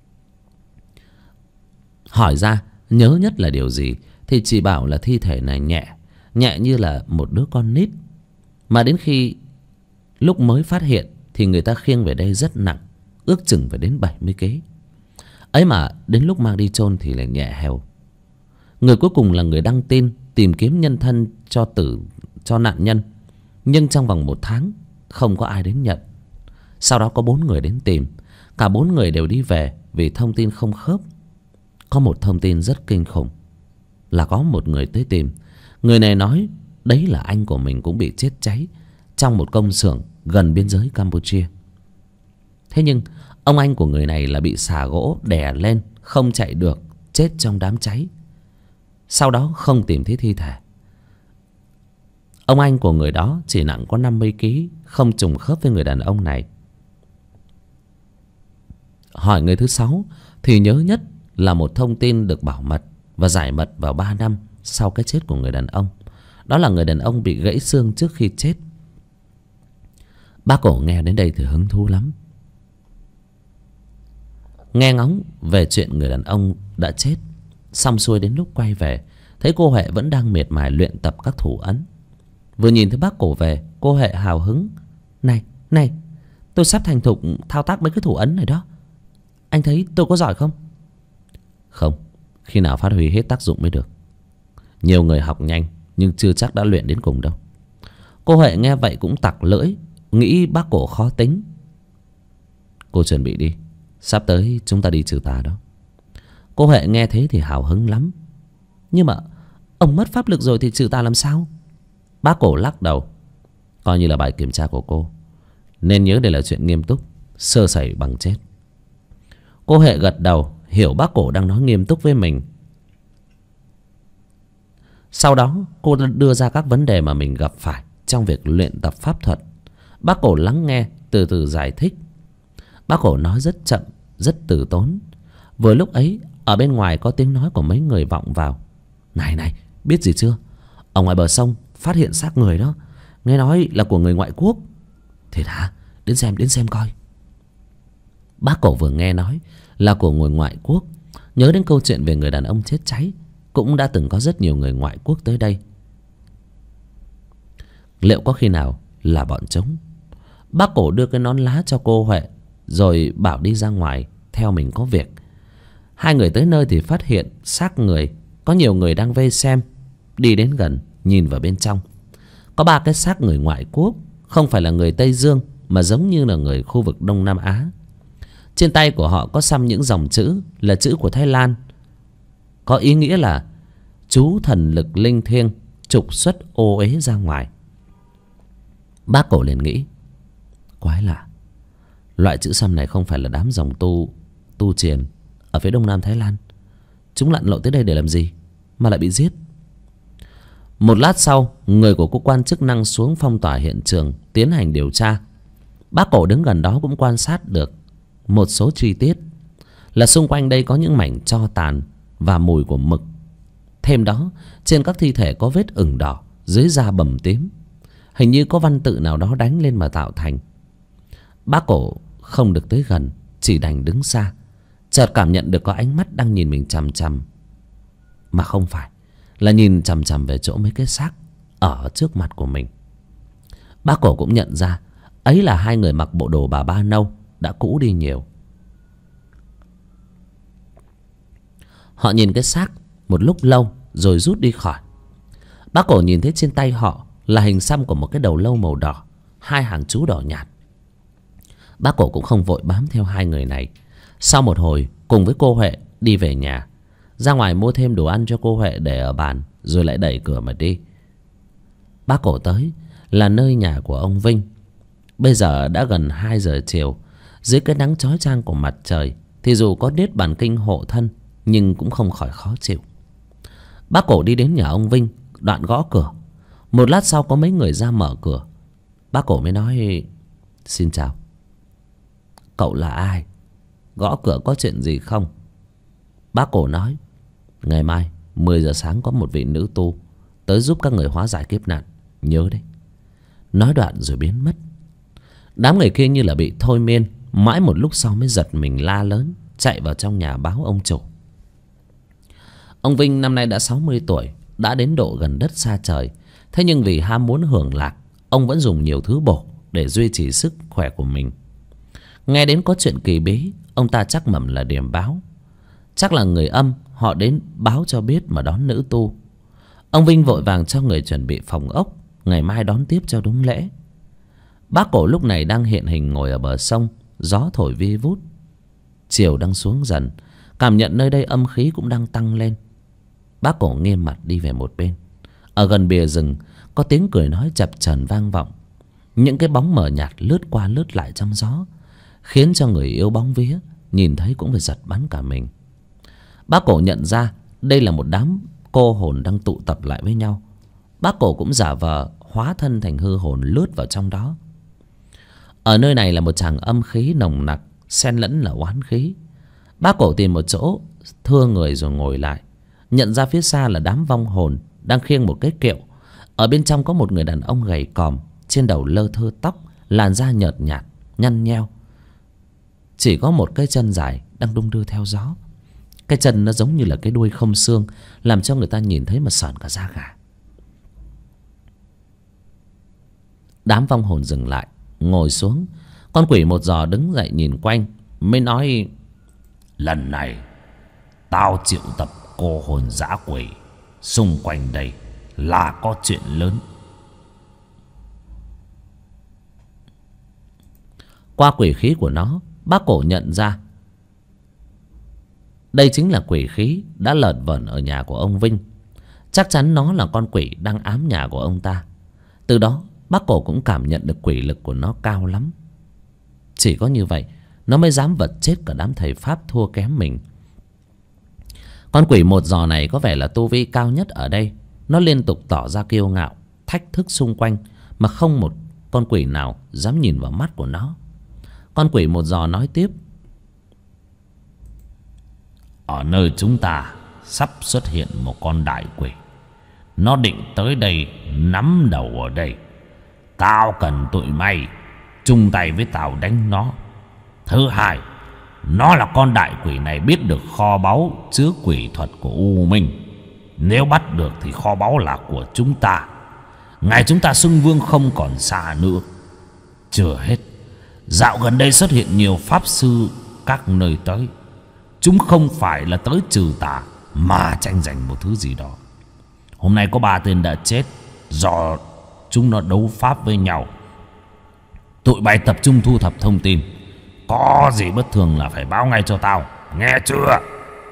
A: Hỏi ra nhớ nhất là điều gì thì chỉ bảo là thi thể này nhẹ như là một đứa con nít. Mà đến khi lúc mới phát hiện thì người ta khiêng về đây rất nặng, ước chừng phải đến 70 kg. Ấy mà đến lúc mang đi chôn thì lại nhẹ hều. Người cuối cùng là người đăng tin tìm kiếm nhân thân cho nạn nhân, nhưng trong vòng 1 tháng không có ai đến nhận. Sau đó có 4 người đến tìm, cả 4 người đều đi về vì thông tin không khớp. Có một thông tin rất kinh khủng là có một người tới tìm. Người này nói đấy là anh của mình cũng bị chết cháy trong một công xưởng gần biên giới Campuchia. Thế nhưng ông anh của người này là bị xà gỗ đè lên, không chạy được, chết trong đám cháy. Sau đó không tìm thấy thi thể. Ông anh của người đó chỉ nặng có 50 kg, không trùng khớp với người đàn ông này. Hỏi người thứ 6 thì nhớ nhất là một thông tin được bảo mật và giải mật vào 3 năm sau cái chết của người đàn ông. Đó là người đàn ông bị gãy xương trước khi chết. Bác Cổ nghe đến đây thì hứng thú lắm. Nghe ngóng về chuyện người đàn ông đã chết. Xong xuôi đến lúc quay về, thấy cô Huệ vẫn đang miệt mài luyện tập các thủ ấn. Vừa nhìn thấy bác Cổ về, cô Huệ hào hứng: Này, tôi sắp thành thục thao tác mấy cái thủ ấn này đó. Anh thấy tôi có giỏi không? Không, khi nào phát huy hết tác dụng mới được. Nhiều người học nhanh nhưng chưa chắc đã luyện đến cùng đâu. Cô Huệ nghe vậy cũng tặc lưỡi, nghĩ bác Cổ khó tính. Cô chuẩn bị đi, sắp tới chúng ta đi trừ tà đó. Cô Huệ nghe thế thì hào hứng lắm. Nhưng mà ông mất pháp lực rồi thì trừ tà làm sao? Bác Cổ lắc đầu: coi như là bài kiểm tra của cô, nên nhớ đây là chuyện nghiêm túc, sơ sẩy bằng chết. Cô Huệ gật đầu, hiểu bác Cổ đang nói nghiêm túc với mình. Sau đó cô đưa ra các vấn đề mà mình gặp phải trong việc luyện tập pháp thuật. Bác Cổ lắng nghe, từ từ giải thích. Bác Cổ nói rất chậm, rất từ tốn. Vừa lúc ấy ở bên ngoài có tiếng nói của mấy người vọng vào: Này, biết gì chưa? Ở ngoài bờ sông phát hiện xác người đó, nghe nói là của người ngoại quốc. Thế hả? Đến xem coi. Bác Cổ vừa nghe nói là của người ngoại quốc, nhớ đến câu chuyện về người đàn ông chết cháy. Cũng đã từng có rất nhiều người ngoại quốc tới đây. Liệu có khi nào là bọn trống? Bác Cổ đưa cái nón lá cho cô Huệ, rồi bảo đi ra ngoài theo mình có việc. Hai người tới nơi thì phát hiện xác người. Có nhiều người đang vây xem. Đi đến gần nhìn vào bên trong, có 3 cái xác người ngoại quốc, không phải là người Tây Dương mà giống như là người khu vực Đông Nam Á. Trên tay của họ có xăm những dòng chữ là chữ của Thái Lan, có ý nghĩa là chú thần lực linh thiêng trục xuất ô uế ra ngoài. Bác Cổ liền nghĩ: quái lạ, loại chữ xăm này không phải là đám dòng tu triền ở phía Đông Nam Thái Lan. Chúng lặn lội tới đây để làm gì mà lại bị giết? Một lát sau, người của cơ quan chức năng xuống phong tỏa hiện trường tiến hành điều tra. Bác Cổ đứng gần đó cũng quan sát được một số chi tiết, là xung quanh đây có những mảnh tro tàn và mùi của mực. Thêm đó, trên các thi thể có vết ửng đỏ, dưới da bầm tím, hình như có văn tự nào đó đánh lên mà tạo thành. Bác Cổ không được tới gần, chỉ đành đứng xa. Chợt cảm nhận được có ánh mắt đang nhìn mình chằm chằm, mà không phải, là nhìn chằm chằm về chỗ mấy cái xác ở trước mặt của mình. Bác Cổ cũng nhận ra ấy là 2 người mặc bộ đồ bà ba nâu, đã cũ đi nhiều. Họ nhìn cái xác một lúc lâu rồi rút đi khỏi. Bác Cổ nhìn thấy trên tay họ là hình xăm của một cái đầu lâu màu đỏ, 2 hàng chú đỏ nhạt. Bác Cổ cũng không vội bám theo 2 người này. Sau một hồi cùng với cô Huệ đi về nhà, ra ngoài mua thêm đồ ăn cho cô Huệ để ở bàn, rồi lại đẩy cửa mà đi. Bác Cổ tới là nơi nhà của ông Vinh. Bây giờ đã gần 2 giờ chiều. Dưới cái nắng chói chang của mặt trời thì dù có Niết Bàn Kinh hộ thân nhưng cũng không khỏi khó chịu. Bác Cổ đi đến nhà ông Vinh, đoạn gõ cửa. Một lát sau có mấy người ra mở cửa. Bác cổ mới nói: Xin chào, cậu là ai? Gõ cửa có chuyện gì không? Bác cổ nói: Ngày mai 10 giờ sáng có một vị nữ tu tới giúp các người hóa giải kiếp nạn, nhớ đấy. Nói đoạn rồi biến mất. Đám người kia như là bị thôi miên, mãi một lúc sau mới giật mình la lớn, chạy vào trong nhà báo ông chủ. Ông Vinh năm nay đã 60 tuổi, đã đến độ gần đất xa trời. Thế nhưng vì ham muốn hưởng lạc, ông vẫn dùng nhiều thứ bổ để duy trì sức khỏe của mình. Nghe đến có chuyện kỳ bí, ông ta chắc mẩm là điềm báo. Chắc là người âm họ đến báo cho biết mà đón nữ tu. Ông Vinh vội vàng cho người chuẩn bị phòng ốc, ngày mai đón tiếp cho đúng lễ. Bác cổ lúc này đang hiện hình ngồi ở bờ sông, gió thổi vi vút. Chiều đang xuống dần, cảm nhận nơi đây âm khí cũng đang tăng lên. Bác cổ nghiêm mặt đi về một bên. Ở gần bìa rừng có tiếng cười nói chập chờn vang vọng. Những cái bóng mờ nhạt lướt qua lướt lại trong gió, khiến cho người yêu bóng vía nhìn thấy cũng phải giật bắn cả mình. Bác cổ nhận ra đây là một đám cô hồn đang tụ tập lại với nhau. Bác cổ cũng giả vờ hóa thân thành hư hồn lướt vào trong đó. Ở nơi này là một tràng âm khí nồng nặc, xen lẫn là oán khí. Bác cổ tìm một chỗ thưa người rồi ngồi lại. Nhận ra phía xa là đám vong hồn đang khiêng một cái kiệu. Ở bên trong có một người đàn ông gầy còm, trên đầu lơ thơ tóc, làn da nhợt nhạt, nhăn nheo. Chỉ có một cái chân dài đang đung đưa theo gió. Cái chân nó giống như là cái đuôi không xương, làm cho người ta nhìn thấy mà sởn cả da gà. Đám vong hồn dừng lại, ngồi xuống. Con quỷ một giò đứng dậy nhìn quanh, mới nói:
B: Lần này tao triệu tập cô hồn dã quỷ xung quanh đây là có chuyện lớn.
A: Qua quỷ khí của nó, bác cổ nhận ra đây chính là quỷ khí đã lợn vởn ở nhà của ông Vinh. Chắc chắn nó là con quỷ đang ám nhà của ông ta. Từ đó bác cổ cũng cảm nhận được quỷ lực của nó cao lắm. Chỉ có như vậy nó mới dám vật chết cả đám thầy pháp thua kém mình. Con quỷ một giò này có vẻ là tu vi cao nhất ở đây. Nó liên tục tỏ ra kiêu ngạo, thách thức xung quanh, mà không một con quỷ nào dám nhìn vào mắt của nó. Con quỷ một giò nói tiếp:
B: Ở nơi chúng ta sắp xuất hiện một con đại quỷ. Nó định tới đây nắm đầu ở đây. Tao cần tụi mày chung tay với tao đánh nó. Thứ hai, nó là con đại quỷ này biết được kho báu chứa quỷ thuật của U Minh. Nếu bắt được thì kho báu là của chúng ta. Ngày chúng ta xưng vương không còn xa nữa. Chưa hết, dạo gần đây xuất hiện nhiều pháp sư các nơi tới. Chúng không phải là tới trừ tà, mà tranh giành một thứ gì đó. Hôm nay có 3 tên đã chết do chúng nó đấu pháp với nhau. Tụi bay tập trung thu thập thông tin. Có gì bất thường là phải báo ngay cho tao, nghe chưa?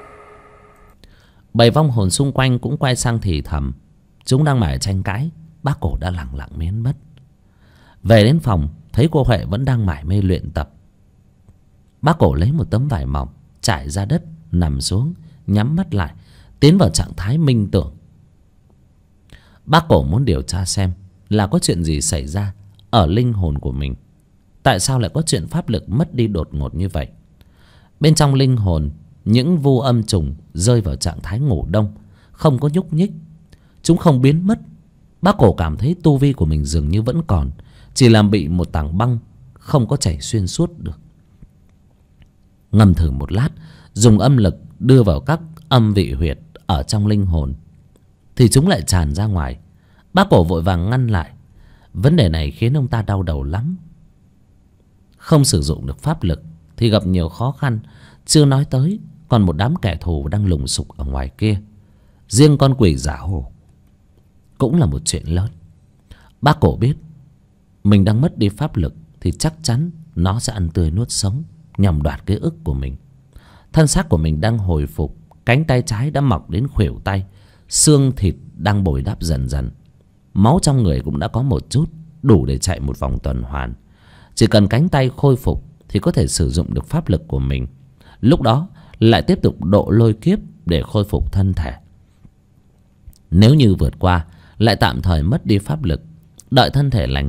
A: Bầy vong hồn xung quanh cũng quay sang thì thầm. Chúng đang mải tranh cãi. Bác cổ đã lặng lặng biến mất. Về đến phòng, thấy cô Huệ vẫn đang mải mê luyện tập. Bác cổ lấy một tấm vải mỏng trải ra đất, nằm xuống, nhắm mắt lại, tiến vào trạng thái minh tưởng. Bác cổ muốn điều tra xem là có chuyện gì xảy ra ở linh hồn của mình. Tại sao lại có chuyện pháp lực mất đi đột ngột như vậy? Bên trong linh hồn, những vu âm trùng rơi vào trạng thái ngủ đông, không có nhúc nhích. Chúng không biến mất. Bác cổ cảm thấy tu vi của mình dường như vẫn còn, chỉ làm bị một tảng băng không có chảy xuyên suốt được. Ngâm thử một lát, dùng âm lực đưa vào các âm vị huyệt ở trong linh hồn, thì chúng lại tràn ra ngoài. Bác cổ vội vàng ngăn lại. Vấn đề này khiến ông ta đau đầu lắm. Không sử dụng được pháp lực thì gặp nhiều khó khăn. Chưa nói tới còn một đám kẻ thù đang lùng sục ở ngoài kia. Riêng con quỷ giả hồ cũng là một chuyện lớn. Bác cổ biết mình đang mất đi pháp lực thì chắc chắn nó sẽ ăn tươi nuốt sống nhằm đoạt ký ức của mình. Thân xác của mình đang hồi phục, cánh tay trái đã mọc đến khuỷu tay, xương thịt đang bồi đắp dần dần. Máu trong người cũng đã có một chút, đủ để chạy một vòng tuần hoàn. Chỉ cần cánh tay khôi phục thì có thể sử dụng được pháp lực của mình. Lúc đó lại tiếp tục độ lôi kiếp để khôi phục thân thể. Nếu như vượt qua lại tạm thời mất đi pháp lực, đợi thân thể lành lặn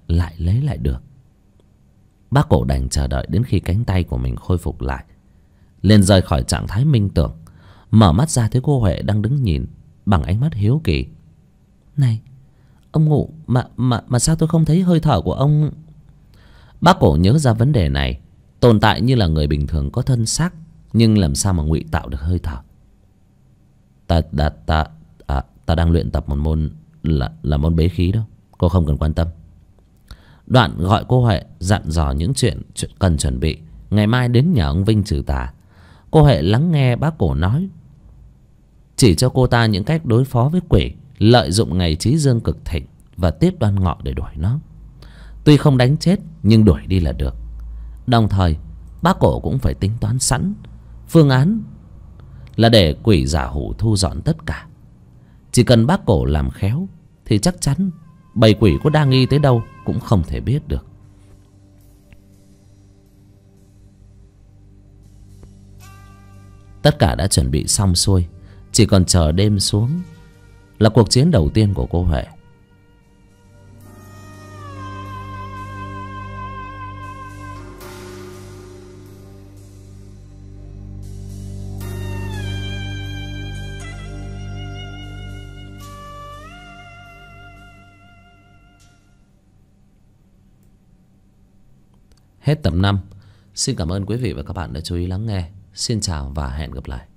A: lại lấy lại được. Bác Cổ đành chờ đợi đến khi cánh tay của mình khôi phục lại, liền rời khỏi trạng thái minh tưởng. Mở mắt ra thấy cô Huệ đang đứng nhìn bằng ánh mắt hiếu kỳ. Này, ông ngủ mà sao tôi không thấy hơi thở của ông? Bác Cổ nhớ ra vấn đề này. Tồn tại như là người bình thường có thân xác, nhưng làm sao mà ngụy tạo được hơi thở? Ta đang luyện tập một môn là môn bế khí đó, cô không cần quan tâm. Đoạn gọi cô Huệ dặn dò những chuyện cần chuẩn bị, ngày mai đến nhà ông Vinh trừ tà. Cô Huệ lắng nghe bác Cổ nói, chỉ cho cô ta những cách đối phó với quỷ, lợi dụng ngày trí dương cực thịnh và tiết đoan ngọ để đuổi nó. Tuy không đánh chết nhưng đuổi đi là được. Đồng thời bác Cổ cũng phải tính toán sẵn phương án là để quỷ giả hủ thu dọn tất cả. Chỉ cần bác Cổ làm khéo thì chắc chắn bầy quỷ có đa nghi tới đâu cũng không thể biết được. Tất cả đã chuẩn bị xong xuôi, chỉ còn chờ đêm xuống là cuộc chiến đầu tiên của cô Huệ. Hết tập 5. Xin cảm ơn quý vị và các bạn đã chú ý lắng nghe. Xin chào và hẹn gặp lại.